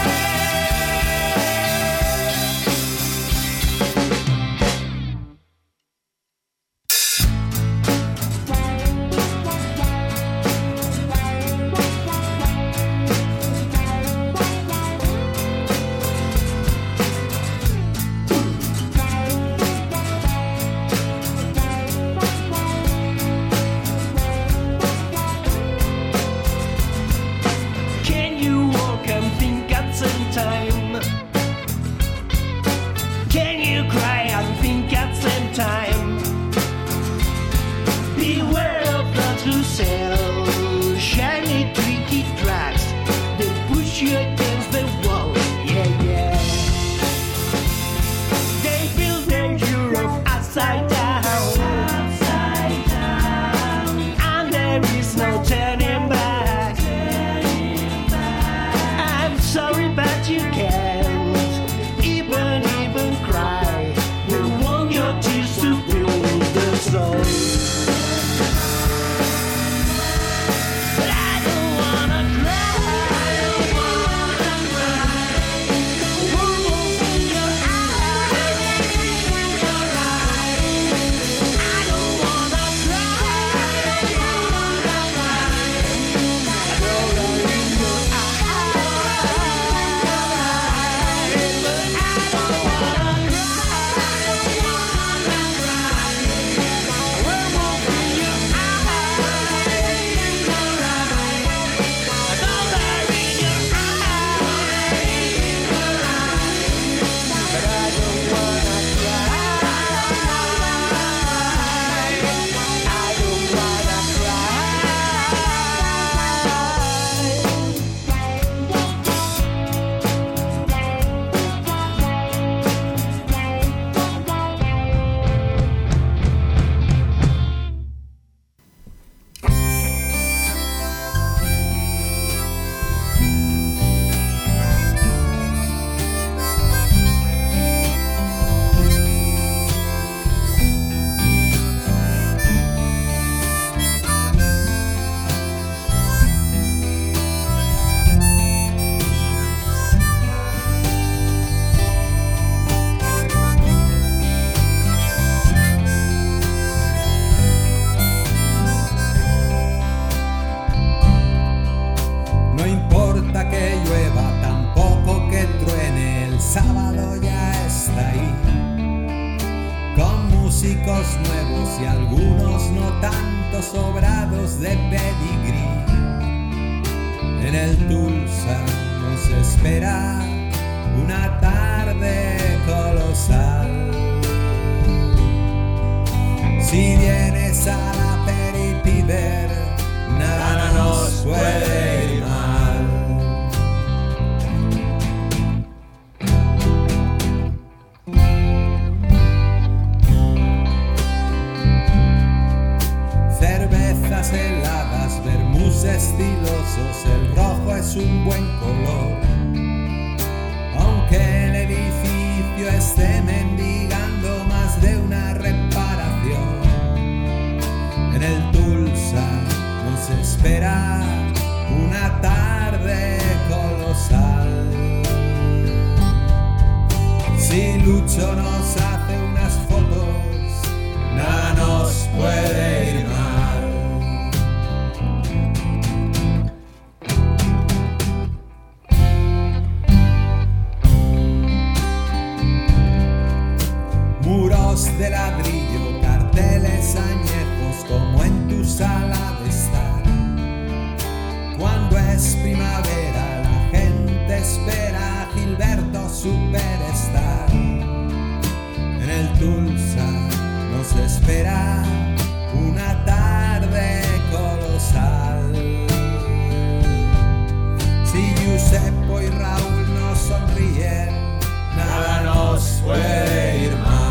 Can you walk and think at the same time? Can you cry and think at the same time? Beware of those who sell shiny, tricky drugs. They push you against the wall. Yeah, yeah. They build their Europe upside down, upside down, and there is no turning back. I'm sorry, but you can't even, even cry. We want your tears to fill the soul. But I don't wanna cry. I don't wanna cry. Worms in your eyes, in your eyes. músicos nuevos y algunos no tanto sobrados de pedigrí. En el Tulsa nos espera una tarde colosal. Si vienes al aperitiver, nada nos puede ir mal. Cervezas heladas, vermús estilosos, el rojo es un buen color. Aunque el edificio esté mendigando más de una reparación, en el Tulsa nos espera una tarde colosal. Si Lucho nos hace unas fotos, nada nos puede ir mal. Muros de ladrillo, carteles añejos como en tu sala de estar. Cuando es primavera la gente espera a Gilberto Superstar. En el Tulsa nos espera una tarde colosal. Si Giuseppe y Raúl nos sonríen, nada nos puede ir mal.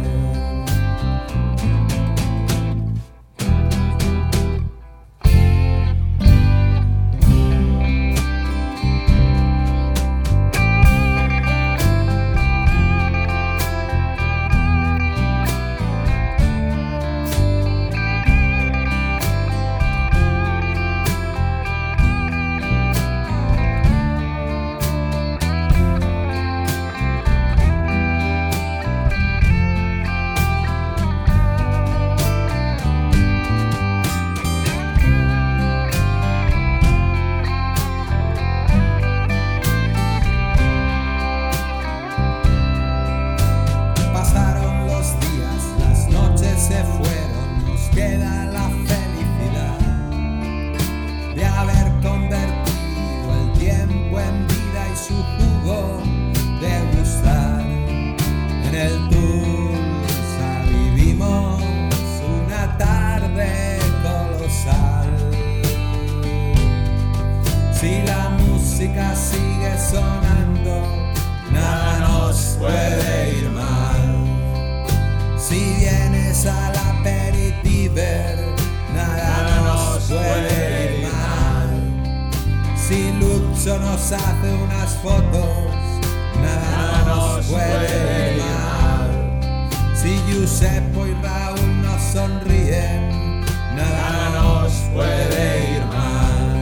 Nos hace unas fotos, nada nos puede ir mal. Si Giuseppe y Raúl nos sonríen, nada nos puede ir mal.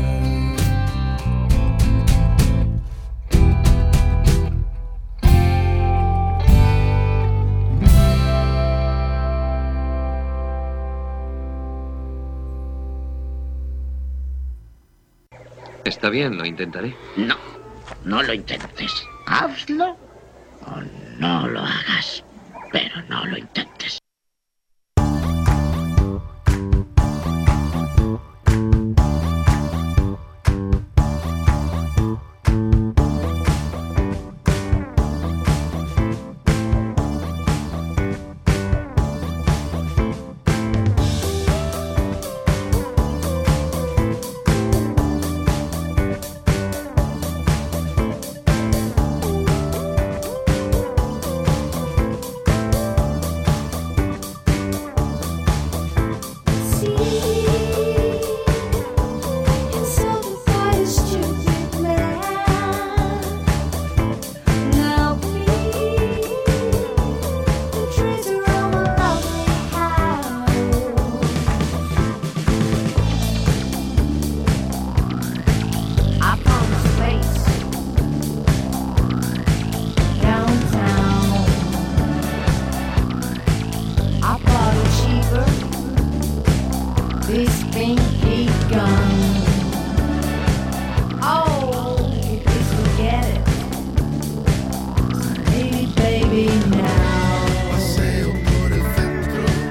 Está bien, lo intentaré. No, no lo intentes. Hazlo o no lo hagas, pero no lo intentes. Paseo por el centro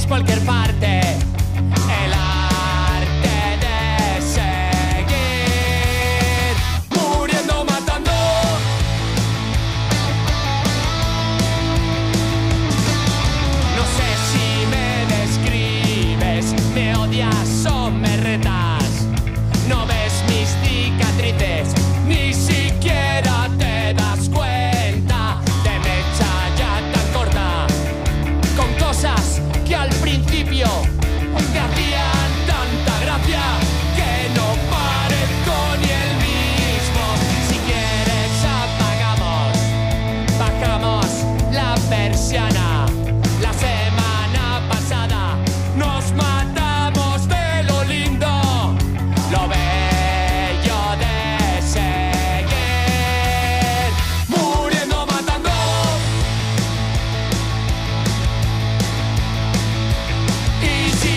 cualquier parte. El arte de seguir muriendo, matando. No sé si me describes, me odias o me retas. No ves mis cicatrices, ni siquiera te das cuenta de mecha ya tan corta, con cosas que al principio te hacían tanta gracia que no parezco ni el mismo. Si quieres apagamos, bajamos la persiana. La semana pasada nos matamos de lo lindo, lo bello de seguir muriendo, matando. Y si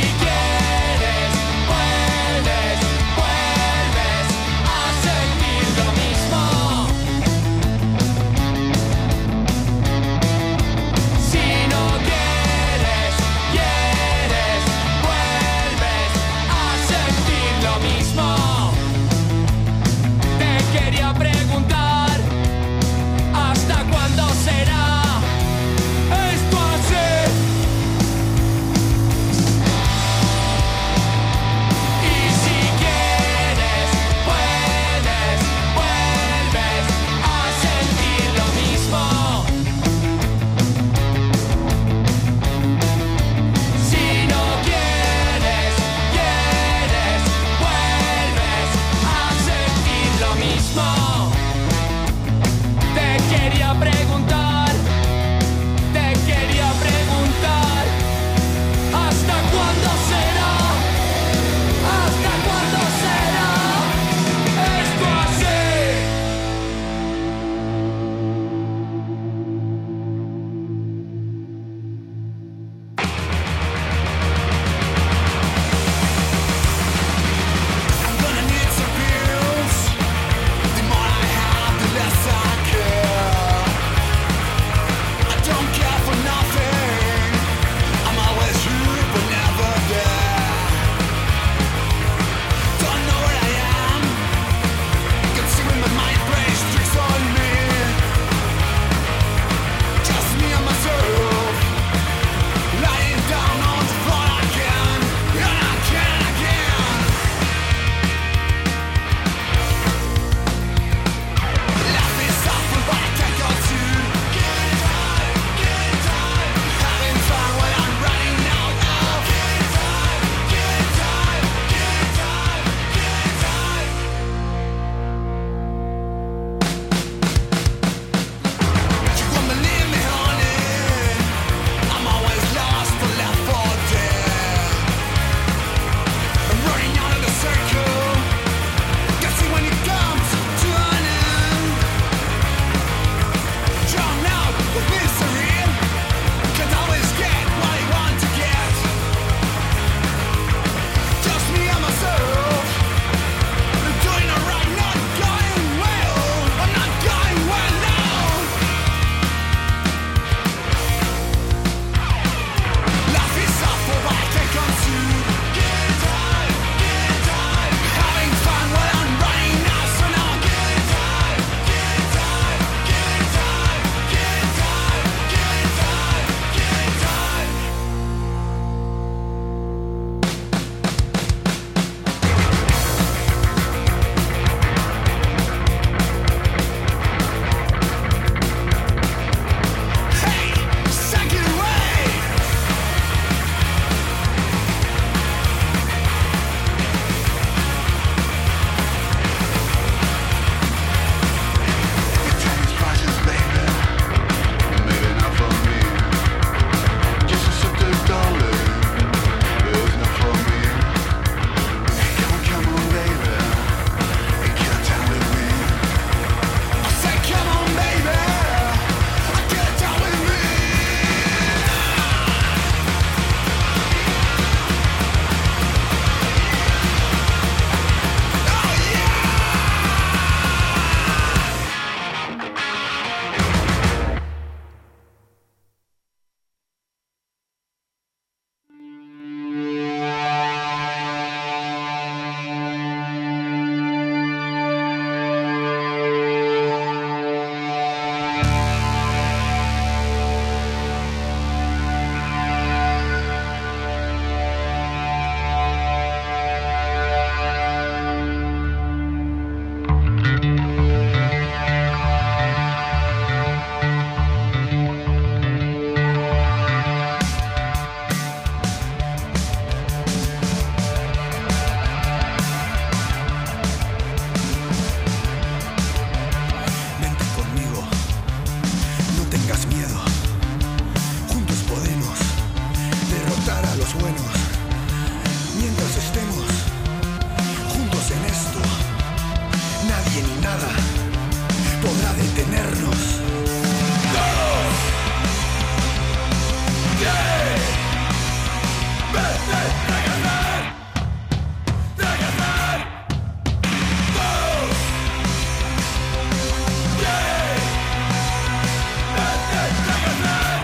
los buenos. Mientras estemos juntos en esto, nadie ni nada podrá detenernos. ¡Todos! ¡Yeah! ¡Vete, fracasar! ¡Fracasar! ¡Todos! ¡Yeah! ¡Vete, fracasar!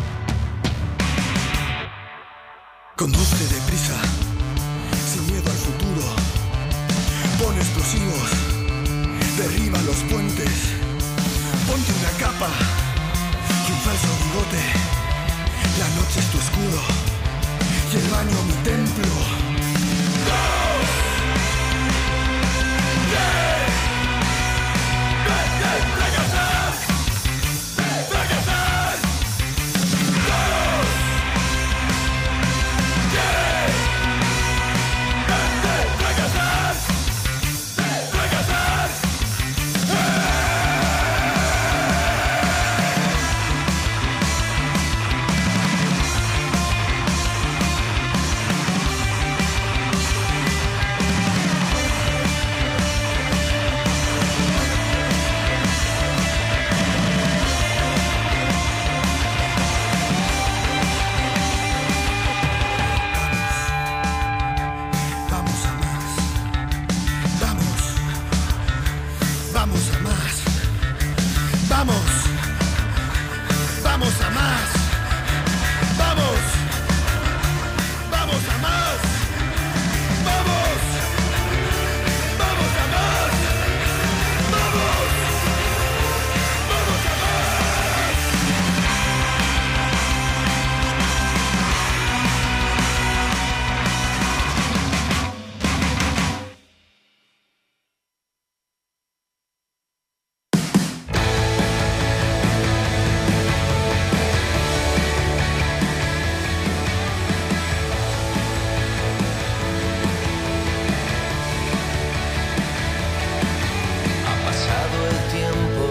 Conduce deprisa, sin miedo al futuro. Pon explosivos, derriba los puentes. Ponte una capa y un falso bigote. La noche es tu escudo y el baño mi templo. ¡Dos! ¡Yeah! ¡Vete, fracasar! ¡Fracasar! ¡Dos! ¡Yeah! ¡Vete, fracasar! ¡Fracasar! Vamos a más. Vamos. Vamos a más. Vamos. Vamos a más. Vamos. Vamos a más. Vamos. Vamos a más. Vamos. Vamos a más. Ha pasado el tiempo,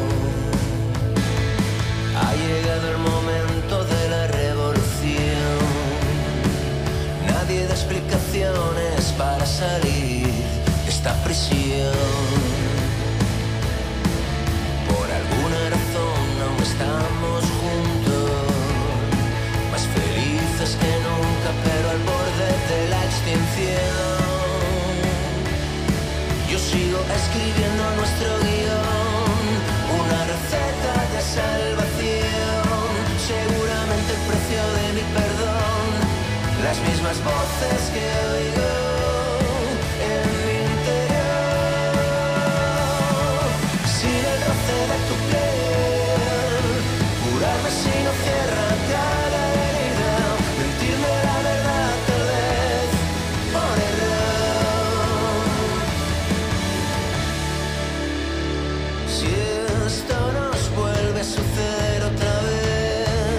ha llegado el momento de la revolución. Nadie da explicaciones para salir de esta prisión. Por alguna razón aún estamos juntos, más felices que nunca, pero al borde de la extinción. Yo sigo escribiendo nuestro guión, una receta de salvación. Seguramente el precio de mi perdón, las mismas voces que oigo en mi interior. Sin el roce de tu piel, curarme si no cierra cada herida, mentirme la verdad tal vez por error. Si esto nos vuelve a suceder otra vez,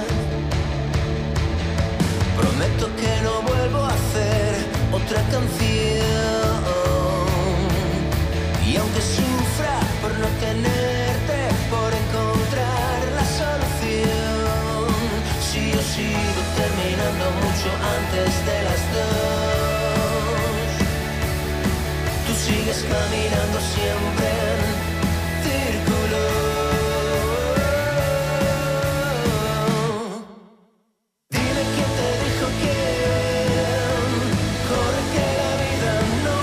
prometo que no vuelvo a hacer otra canción. Y aunque sufra por no tenerte, por encontrar la solución, si yo sigo terminando mucho antes de las dos, tú sigues caminando siempre en círculo. Dime quién te dijo quién, corre que la vida no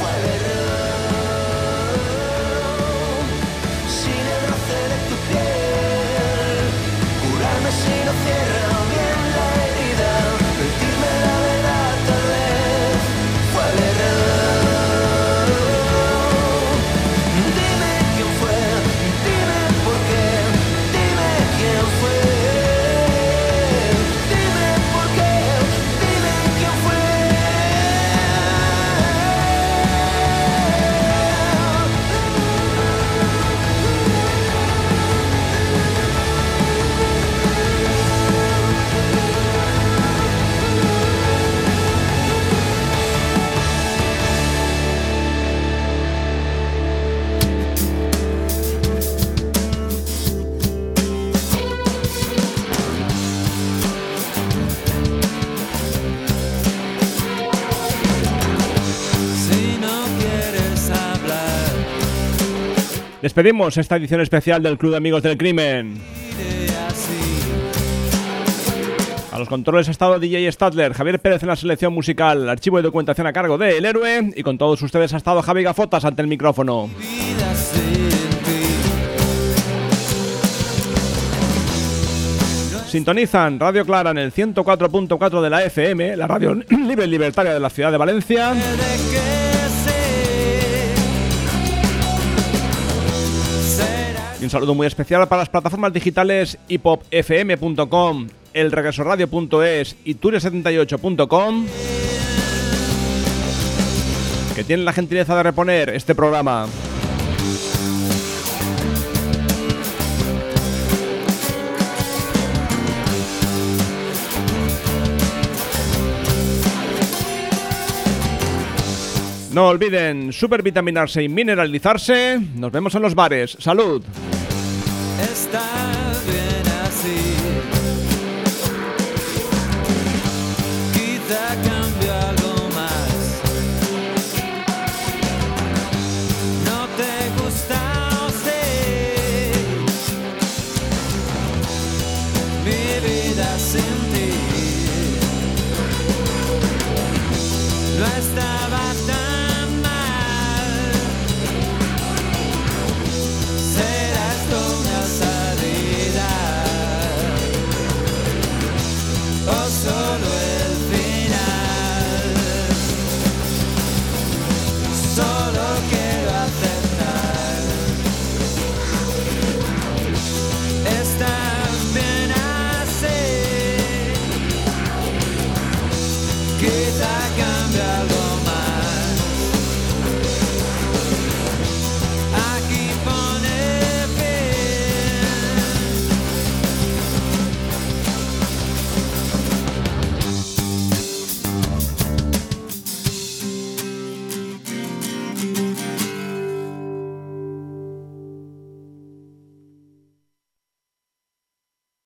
Fue el error, sin el roce de tu piel, curarme si no cierra bien la herida, decirme la verdad tal vez. Fue el error. Dime quién fue, dime por qué, dime quién fue. Dime por qué, dime quién fue. Si no quieres hablar, Despedimos esta edición especial del Club de Amigos del Crimen. diré así. A los controles ha estado D J Stadler, Javier Pérez en la selección musical, archivo y documentación a cargo de El Héroe, y con todos ustedes ha estado Javi Gafotas ante el micrófono. Vida sin ti. Sintonizan Radio Clara en el ciento cuatro punto cuatro de la F M, la radio libre y libertaria de la ciudad de Valencia. Y un saludo muy especial para las plataformas digitales hipop f m punto com, el regreso radio punto es y Ture setenta y ocho punto com, que tienen la gentileza de reponer este programa. No olviden supervitaminarse y mineralizarse. Nos vemos en los bares. ¡Salud! Estar